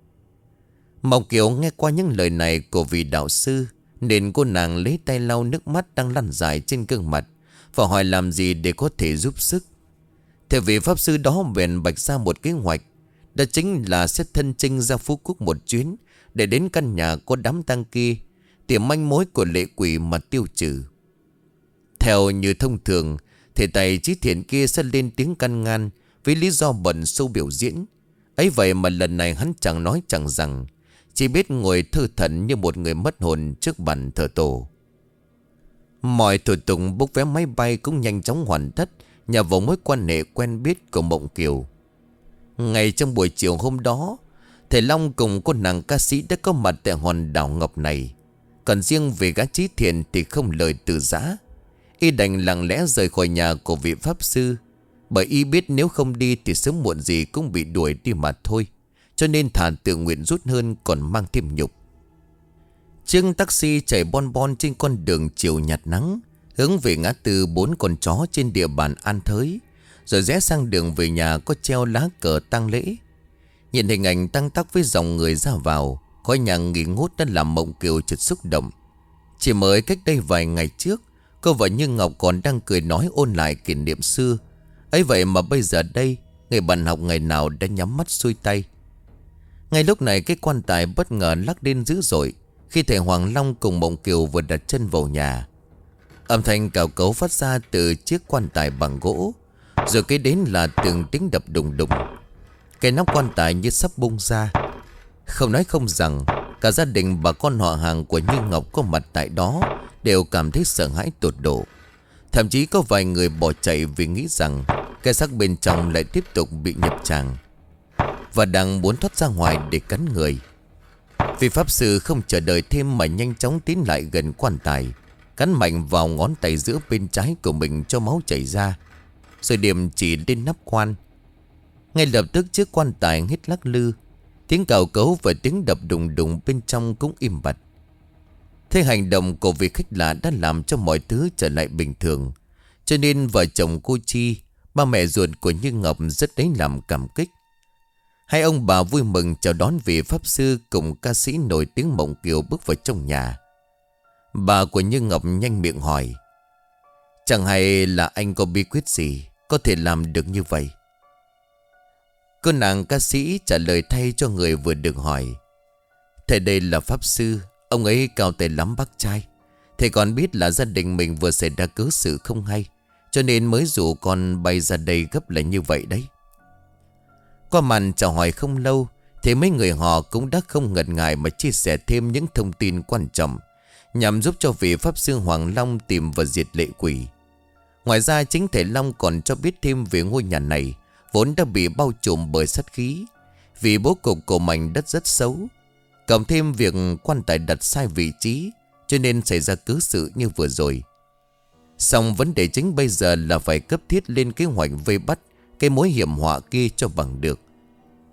Mộng Kiều nghe qua những lời này của vị đạo sư, nên cô nàng lấy tay lau nước mắt đang lăn dài trên gương mặt và hỏi làm gì để có thể giúp sức. Thì vị pháp sư đó bèn bạch ra một kế hoạch, đó chính là sẽ thân chinh ra Phú Quốc một chuyến để đến căn nhà có đám tang kia, tìm manh mối của lệ quỷ mà tiêu trừ. Theo như thông thường, thầy tài Trí Thiện kia sẽ lên tiếng can ngăn với lý do bận show biểu diễn. Ấy vậy mà lần này hắn chẳng nói chẳng rằng, chỉ biết ngồi thơ thẩn như một người mất hồn trước bàn thờ tổ. Mọi thủ tục bốc vé máy bay cũng nhanh chóng hoàn tất nhờ vào mối quan hệ quen biết của Mộng Kiều. Ngay trong buổi chiều hôm đó, thầy Long cùng cô nàng ca sĩ đã có mặt tại hòn đảo Ngọc này. Còn riêng về gã Trí Thiện thì không lời từ giã. Y đành lặng lẽ rời khỏi nhà của vị pháp sư, bởi y biết nếu không đi thì sớm muộn gì cũng bị đuổi đi mà thôi. Cho nên thà tự nguyện rút hơn còn mang thêm nhục. Chiếc taxi chạy bon bon trên con đường chiều nhạt nắng, hướng về ngã tư 4 con chó trên địa bàn An Thới, rồi rẽ sang đường về nhà có treo lá cờ tang lễ. Nhìn hình ảnh tăng tóc với dòng người ra vào, khói nhà nghỉ ngút đã làm Mộng Kiều chợt xúc động. Chỉ mới cách đây vài ngày trước, cô và Như Ngọc còn đang cười nói ôn lại kỷ niệm xưa. Ấy vậy mà bây giờ đây, người bạn học ngày nào đã nhắm mắt xuôi tay. Ngay lúc này cái quan tài bất ngờ lắc lên dữ dội khi thầy Hoàng Long cùng Mộng Kiều vừa đặt chân vào nhà. Âm thanh cào cấu phát ra từ chiếc quan tài bằng gỗ, rồi kế đến là từng tiếng đập đùng đùng. Cái nắp quan tài như sắp bung ra. Không nói không rằng, cả gia đình bà con họ hàng của Như Ngọc có mặt tại đó đều cảm thấy sợ hãi tột độ. Thậm chí có vài người bỏ chạy vì nghĩ rằng cái xác bên trong lại tiếp tục bị nhập tràng, và đang muốn thoát ra ngoài để cắn người. Vị pháp sư không chờ đợi thêm mà nhanh chóng tiến lại gần quan tài, cắn mạnh vào ngón tay giữa bên trái của mình cho máu chảy ra, rồi điểm chỉ lên nắp quan. Ngay lập tức chiếc quan tài hít lắc lư, tiếng cào cấu và tiếng đập đùng đùng bên trong cũng im bặt. Thế hành động của vị khách lạ đã làm cho mọi thứ trở lại bình thường, cho nên vợ chồng cô Chi, ba mẹ ruột của Như Ngọc rất lấy làm cảm kích. Hai ông bà vui mừng chào đón vị pháp sư cùng ca sĩ nổi tiếng Mộng Kiều bước vào trong nhà. Bà của Như Ngọc nhanh miệng hỏi: chẳng hay là anh có bí quyết gì có thể làm được như vậy? Cô nàng ca sĩ trả lời thay cho người vừa được hỏi: thầy đây là pháp sư, ông ấy cao tay lắm bác trai. Thầy còn biết là gia đình mình vừa xảy ra cớ sự không hay, cho nên mới rủ con bay ra đây gấp là như vậy đấy. Qua màn chào hỏi không lâu thì mấy người họ cũng đã không ngần ngại mà chia sẻ thêm những thông tin quan trọng nhằm giúp cho vị pháp sư Hoàng Long tìm và diệt lệ quỷ. Ngoài ra chính thầy Long còn cho biết thêm về ngôi nhà này vốn đã bị bao trùm bởi sát khí, vì bố cục của mảnh đất rất xấu, cộng thêm việc quan tài đặt sai vị trí, cho nên xảy ra cớ sự như vừa rồi. Song vấn đề chính bây giờ là phải cấp thiết lên kế hoạch vây bắt cái mối hiểm họa kia cho bằng được.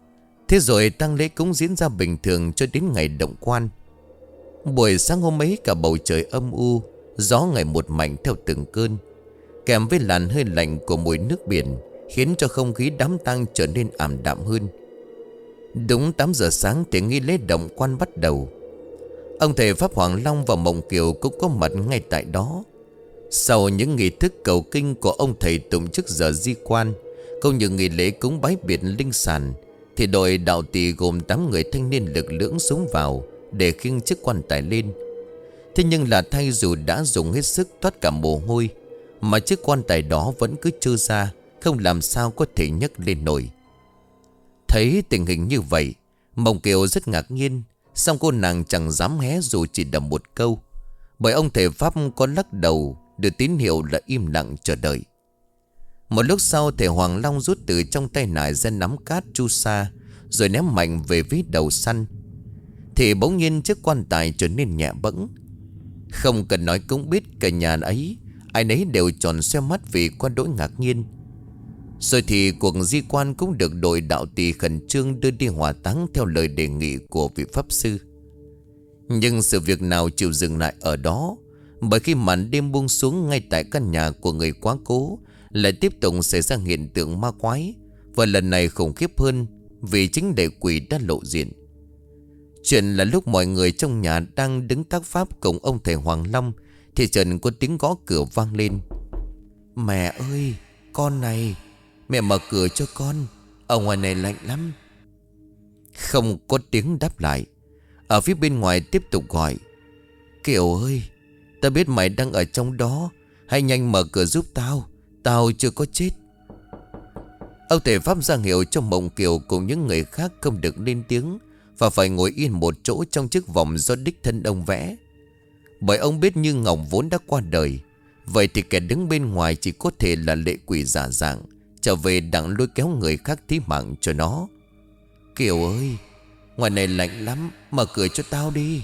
Thế rồi tang lễ cũng diễn ra bình thường cho đến ngày động quan. Buổi sáng hôm ấy cả bầu trời âm u, gió ngày một mạnh theo từng cơn, kèm với làn hơi lạnh của mùi nước biển, khiến cho không khí đám tang trở nên ảm đạm hơn. Đúng 8 giờ sáng thì nghi lễ động quan bắt đầu. Ông thầy Pháp Hoàng Long và Mộng Kiều cũng có mặt ngay tại đó. Sau những nghi thức cầu kinh của ông thầy tụng trước giờ di quan, cũng như nghi lễ cúng bái biệt linh sản, thì đội đạo tỳ gồm 8 người thanh niên lực lưỡng xuống vào để khiêng chiếc quan tài lên. Thế nhưng là thay dù đã dùng hết sức toát cả mồ hôi, mà chiếc quan tài đó vẫn cứ trơ ra, không làm sao có thể nhấc lên nổi. Thấy tình hình như vậy, Mộng Kiều rất ngạc nhiên, song cô nàng chẳng dám hé dù chỉ đầm một câu, bởi ông thầy Pháp có lắc đầu đưa tín hiệu là im lặng chờ đợi. Một lúc sau, thầy Hoàng Long rút từ trong tay nải ra nắm cát chu sa, rồi ném mạnh về phía đầu săn. Thì bỗng nhiên chiếc quan tài trở nên nhẹ bẫng. Không cần nói cũng biết cả nhà ấy, ai nấy đều tròn xoe mắt vì quá đỗi ngạc nhiên. Rồi thì cuộc di quan cũng được đội đạo tỳ khẩn trương đưa đi hỏa táng theo lời đề nghị của vị pháp sư. Nhưng sự việc nào chịu dừng lại ở đó, bởi khi màn đêm buông xuống ngay tại căn nhà của người quá cố, lại tiếp tục xảy ra hiện tượng ma quái, và lần này khủng khiếp hơn vì chính lệ quỷ đã lộ diện. Chuyện là lúc mọi người trong nhà đang đứng tác pháp cùng ông thầy Hoàng Long, thì chợt có tiếng gõ cửa vang lên. Mẹ ơi, con này, mẹ mở cửa cho con, ở ngoài này lạnh lắm. Không có tiếng đáp lại. Ở phía bên ngoài tiếp tục gọi. Kiều ơi, tao biết mày đang ở trong đó, hãy nhanh mở cửa giúp tao, tao chưa có chết. Ông thầy Pháp ra hiệu cho Mộng Kiều cùng những người khác không được lên tiếng, và phải ngồi yên một chỗ trong chiếc vòng do đích thân ông vẽ. Bởi ông biết Như Ngọc vốn đã qua đời, vậy thì kẻ đứng bên ngoài chỉ có thể là lệ quỷ giả dạng, trở về đặng lôi kéo người khác thí mạng cho nó. Kiều ơi, ngoài này lạnh lắm, mở cửa cho tao đi.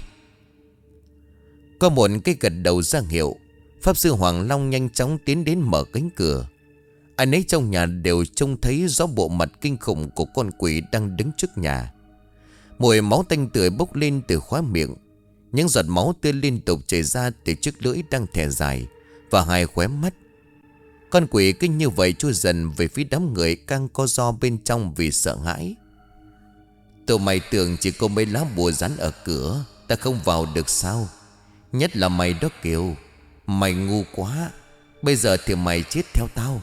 Có một cái gật đầu ra hiệu, Pháp sư Hoàng Long nhanh chóng tiến đến mở cánh cửa. Ai nấy trong nhà đều trông thấy rõ bộ mặt kinh khủng của con quỷ đang đứng trước nhà. Mùi máu tanh tưởi bốc lên từ khóe miệng. Những giọt máu tươi liên tục chảy ra từ chiếc lưỡi đang thè dài và hai khóe mắt. Con quỷ cứ như vậy chui dần về phía đám người càng co ro bên trong vì sợ hãi. Tụi mày tưởng chỉ có mấy lá bùa rắn ở cửa, ta không vào được sao? Nhất là mày đó Kiều, mày ngu quá, bây giờ thì mày chết theo tao.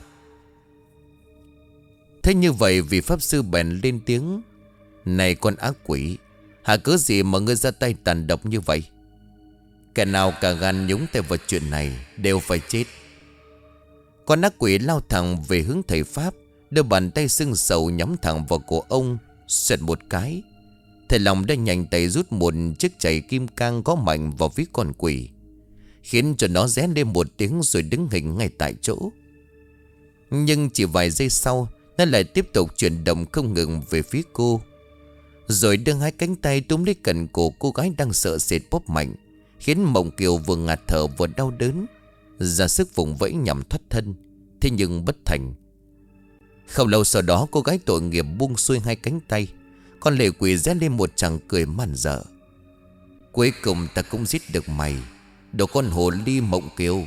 Thế như vậy vị pháp sư bèn lên tiếng. Này con ác quỷ, hả cớ gì mà ngươi ra tay tàn độc như vậy? Kẻ nào cả gan nhúng tay vào chuyện này đều phải chết. Con ác quỷ lao thẳng về hướng thầy Pháp, đưa bàn tay sưng sầu nhắm thẳng vào cổ ông, xoẹt một cái. Thầy Long đã nhanh tay rút một chiếc chày kim cang gõ mạnh vào phía con quỷ, khiến cho nó ré lên một tiếng rồi đứng hình ngay tại chỗ. Nhưng chỉ vài giây sau, nó lại tiếp tục chuyển động không ngừng về phía cô, rồi đưa hai cánh tay túm lấy cẩn cổ cô gái đang sợ sệt bóp mạnh, khiến Mộng Kiều vừa ngạt thở vừa đau đớn, ra sức vùng vẫy nhằm thoát thân, thế nhưng bất thành. Không lâu sau đó, cô gái tội nghiệp buông xuôi hai cánh tay. Con lệ quỷ rẽ lên một tràng cười man dợ. Cuối cùng ta cũng giết được mày, đồ con hồ ly Mộng Kiều.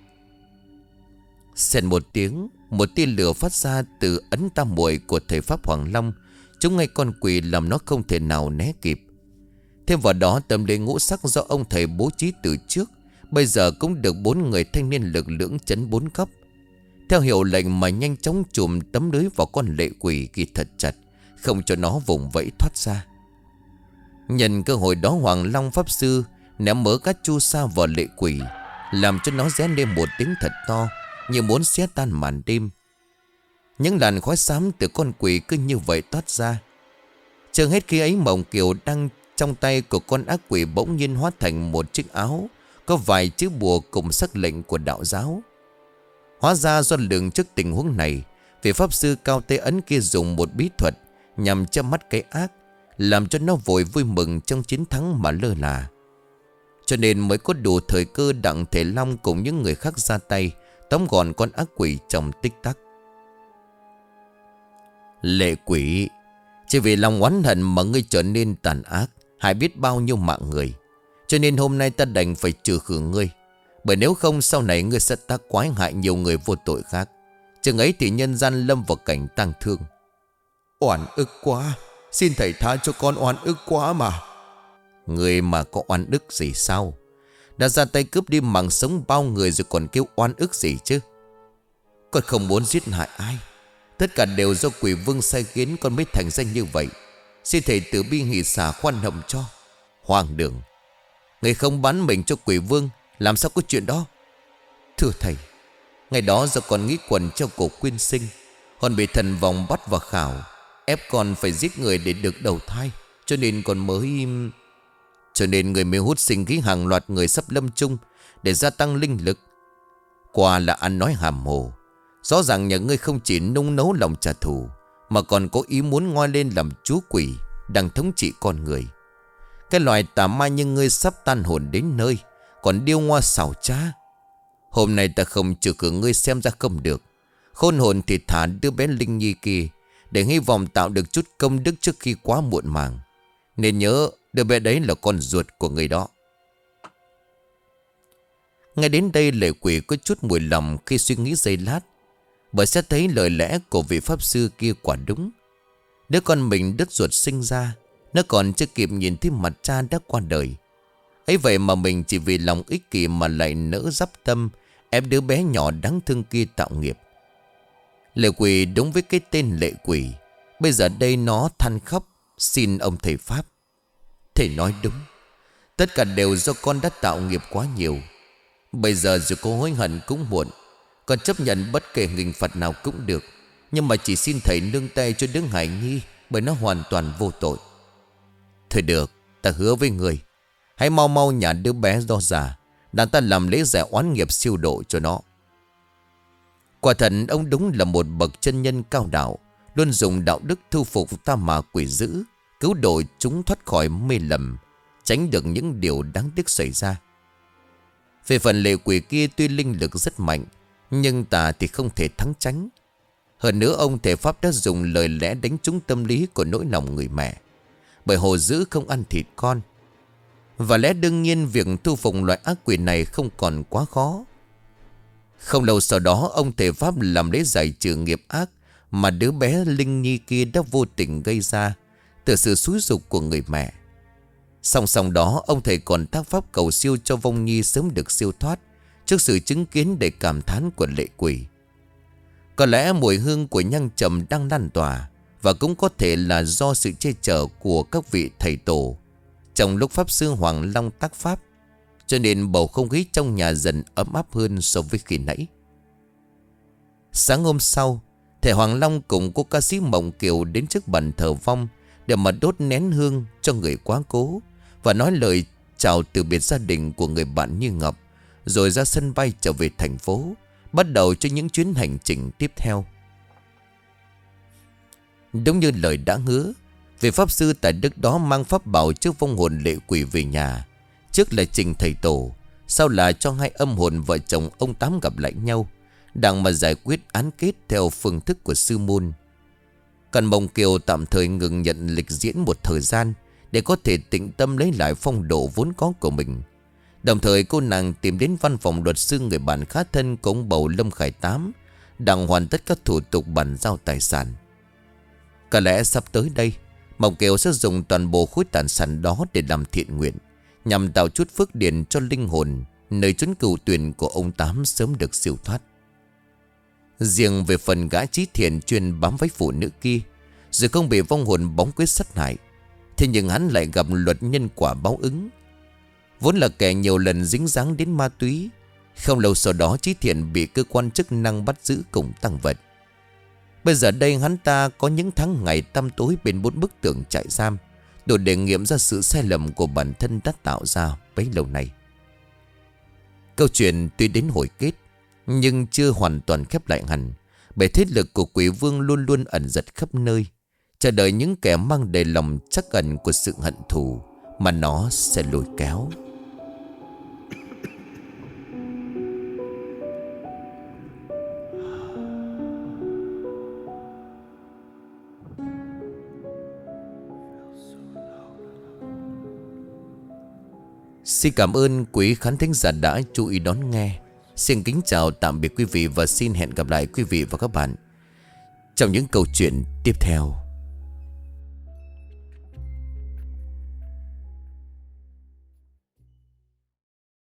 Xẹt một tiếng, một tia lửa phát ra từ ấn tam muội của thầy Pháp Hoàng Long, trúng ngay con quỷ làm nó không thể nào né kịp. Thêm vào đó, tâm lý ngũ sắc do ông thầy bố trí từ trước bây giờ cũng được 4 người thanh niên lực lưỡng chấn 4 góc. Theo hiệu lệnh mà nhanh chóng chùm tấm lưới vào con lệ quỷ ghi thật chặt, không cho nó vùng vẫy thoát ra. Nhân cơ hội đó, Hoàng Long Pháp Sư ném mớ cá chu sa vào lệ quỷ, làm cho nó ré lên một tiếng thật to, như muốn xé tan màn đêm. Những làn khói xám từ con quỷ cứ như vậy toát ra. Chưa hết khi ấy, Mộng Kiều đang trong tay của con ác quỷ bỗng nhiên hóa thành một chiếc áo có vài chữ bùa cùng sắc lệnh của đạo giáo. Hóa ra do lường trước tình huống này, vị pháp sư cao tay ấn kia dùng một bí thuật nhằm che mắt cái ác, làm cho nó vội vui mừng trong chiến thắng mà lơ là. Cho nên mới có đủ thời cơ đặng Thể Long cùng những người khác ra tay tóm gọn con ác quỷ trong tích tắc. Lệ quỷ, Chỉ vì lòng oán hận mà ngươi trở nên tàn ác, hại biết bao nhiêu mạng người. Cho nên hôm nay ta đành phải trừ khử ngươi. Bởi nếu không sau này ngươi sẽ tác quái hại nhiều người vô tội khác. Chừng ấy thì nhân gian lâm vào cảnh tang thương. Oan ức quá. Xin thầy tha cho con, oan ức quá mà. Ngươi mà có oan ức gì sao? Đã ra tay cướp đi mạng sống bao người rồi còn kêu oan ức gì chứ? Con không muốn giết hại ai. Tất cả đều do quỷ vương sai khiến con mới thành ra như vậy. Xin thầy từ bi hỷ xả khoan hồng cho. Hoàng đường, người không bán mình cho quỷ vương, làm sao có chuyện đó? Thưa thầy, ngày đó do con nghĩ quần treo cổ quyên sinh, hồn bị thần vòng bắt và khảo, ép con phải giết người để được đầu thai. Cho nên người mới hút sinh khí hàng loạt người sắp lâm chung để gia tăng linh lực. Quả là ăn nói hàm hồ. Rõ ràng nhà ngươi không chỉ nung nấu lòng trả thù, mà còn có ý muốn ngoi lên làm chúa quỷ đang thống trị con người. Cái loài tà ma như ngươi sắp tan hồn đến nơi, còn điêu ngoa xảo trá. Hôm nay ta không trừ cửa ngươi xem ra không được. Khôn hồn thì thả đứa bé Linh Nhi kia, để hy vọng tạo được chút công đức trước khi quá muộn màng. Nên nhớ đứa bé đấy là con ruột của người đó. Ngay đến đây lệ quỷ có chút mùi lòng khi suy nghĩ giây lát. Bởi sẽ thấy lời lẽ của vị pháp sư kia quả đúng. Đứa con mình đứt ruột sinh ra, nó còn chưa kịp nhìn thấy mặt cha đã qua đời. Ấy vậy mà mình chỉ vì lòng ích kỷ mà lại nỡ dắp tâm ép đứa bé nhỏ đáng thương kia tạo nghiệp. Lệ quỷ đúng với cái tên lệ quỷ. Bây giờ đây nó than khóc xin ông thầy pháp. Thầy nói đúng, tất cả đều do con đã tạo nghiệp quá nhiều. Bây giờ dù có hối hận cũng muộn. Con chấp nhận bất kể hình phạt nào cũng được, nhưng mà chỉ xin thầy nương tay cho đứa Hải Nhi, bởi nó hoàn toàn vô tội. Thôi được, ta hứa với người, hãy mau mau nhả đứa bé do già, đàn ta làm lễ giải oán nghiệp siêu độ cho nó. Quả thật ông đúng là một bậc chân nhân cao đạo, luôn dùng đạo đức thu phục ta mà quỷ dữ, cứu độ chúng thoát khỏi mê lầm, tránh được những điều đáng tiếc xảy ra. Về phần lệ quỷ kia tuy linh lực rất mạnh, nhưng ta thì không thể thắng tránh. Hơn nữa ông thể pháp đã dùng lời lẽ đánh trúng tâm lý của nỗi lòng người mẹ. Bởi hồ dữ không ăn thịt con. Và lẽ đương nhiên việc thu phục loại ác quỷ này không còn quá khó. Không lâu sau đó ông thể pháp làm lễ giải trừ nghiệp ác mà đứa bé Linh Nhi kia đã vô tình gây ra từ sự xúi dục của người mẹ. Song song đó ông thầy còn tác pháp cầu siêu cho vong nhi sớm được siêu thoát trước sự chứng kiến đầy cảm thán của lệ quỷ. Có lẽ mùi hương của nhang trầm đang lan tỏa, và cũng có thể là do sự che chở của các vị thầy tổ trong lúc pháp sư Hoàng Long tác pháp, cho nên bầu không khí trong nhà dần ấm áp hơn so với khi nãy. Sáng hôm sau, thầy Hoàng Long cùng cô ca sĩ Mộng Kiều đến trước bàn thờ vong để mà đốt nén hương cho người quá cố và nói lời chào từ biệt gia đình của người bạn Như Ngọc, rồi ra sân bay trở về thành phố, bắt đầu cho những chuyến hành trình tiếp theo. Đúng như lời đã hứa, vị pháp sư tại Đức đó mang pháp bảo trước vong hồn lệ quỷ về nhà. Trước là trình thầy tổ, sau là cho hai âm hồn vợ chồng ông Tám gặp lại nhau, đặng mà giải quyết án kết theo phương thức của sư môn. Còn Mộng Kiều tạm thời ngừng nhận lịch diễn một thời gian để có thể tĩnh tâm lấy lại phong độ vốn có của mình. Đồng thời cô nàng tìm đến văn phòng luật sư người bạn khá thân của ông bầu Lâm Khải Tám, đang hoàn tất các thủ tục bàn giao tài sản. Có lẽ sắp tới đây, Mộng Kiều sẽ dùng toàn bộ khối tài sản đó để làm thiện nguyện, nhằm tạo chút phước điền cho linh hồn nơi chốn cửu tuyền của ông Tám sớm được siêu thoát. Riêng về phần gã Trí Thiện chuyên bám váy phụ nữ kia, rồi không bị vong hồn bóng quyết sát hại, thế nhưng hắn lại gặp luật nhân quả báo ứng. Vốn là kẻ nhiều lần dính dáng đến ma túy, không lâu sau đó Trí Thiện bị cơ quan chức năng bắt giữ cùng tang vật. Bây giờ đây hắn ta có những tháng ngày tăm tối bên 4 bức tường trại giam, đủ để nghiệm ra sự sai lầm của bản thân đã tạo ra bấy lâu nay. Câu chuyện tuy đến hồi kết, nhưng chưa hoàn toàn khép lại hẳn, bởi thế lực của quỷ vương luôn luôn ẩn giật khắp nơi, chờ đợi những kẻ mang đầy lòng trắc ẩn của sự hận thù mà nó sẽ lôi kéo. Xin cảm ơn quý khán thính giả đã chú ý đón nghe. Xin kính chào tạm biệt quý vị và xin hẹn gặp lại quý vị và các bạn trong những câu chuyện tiếp theo.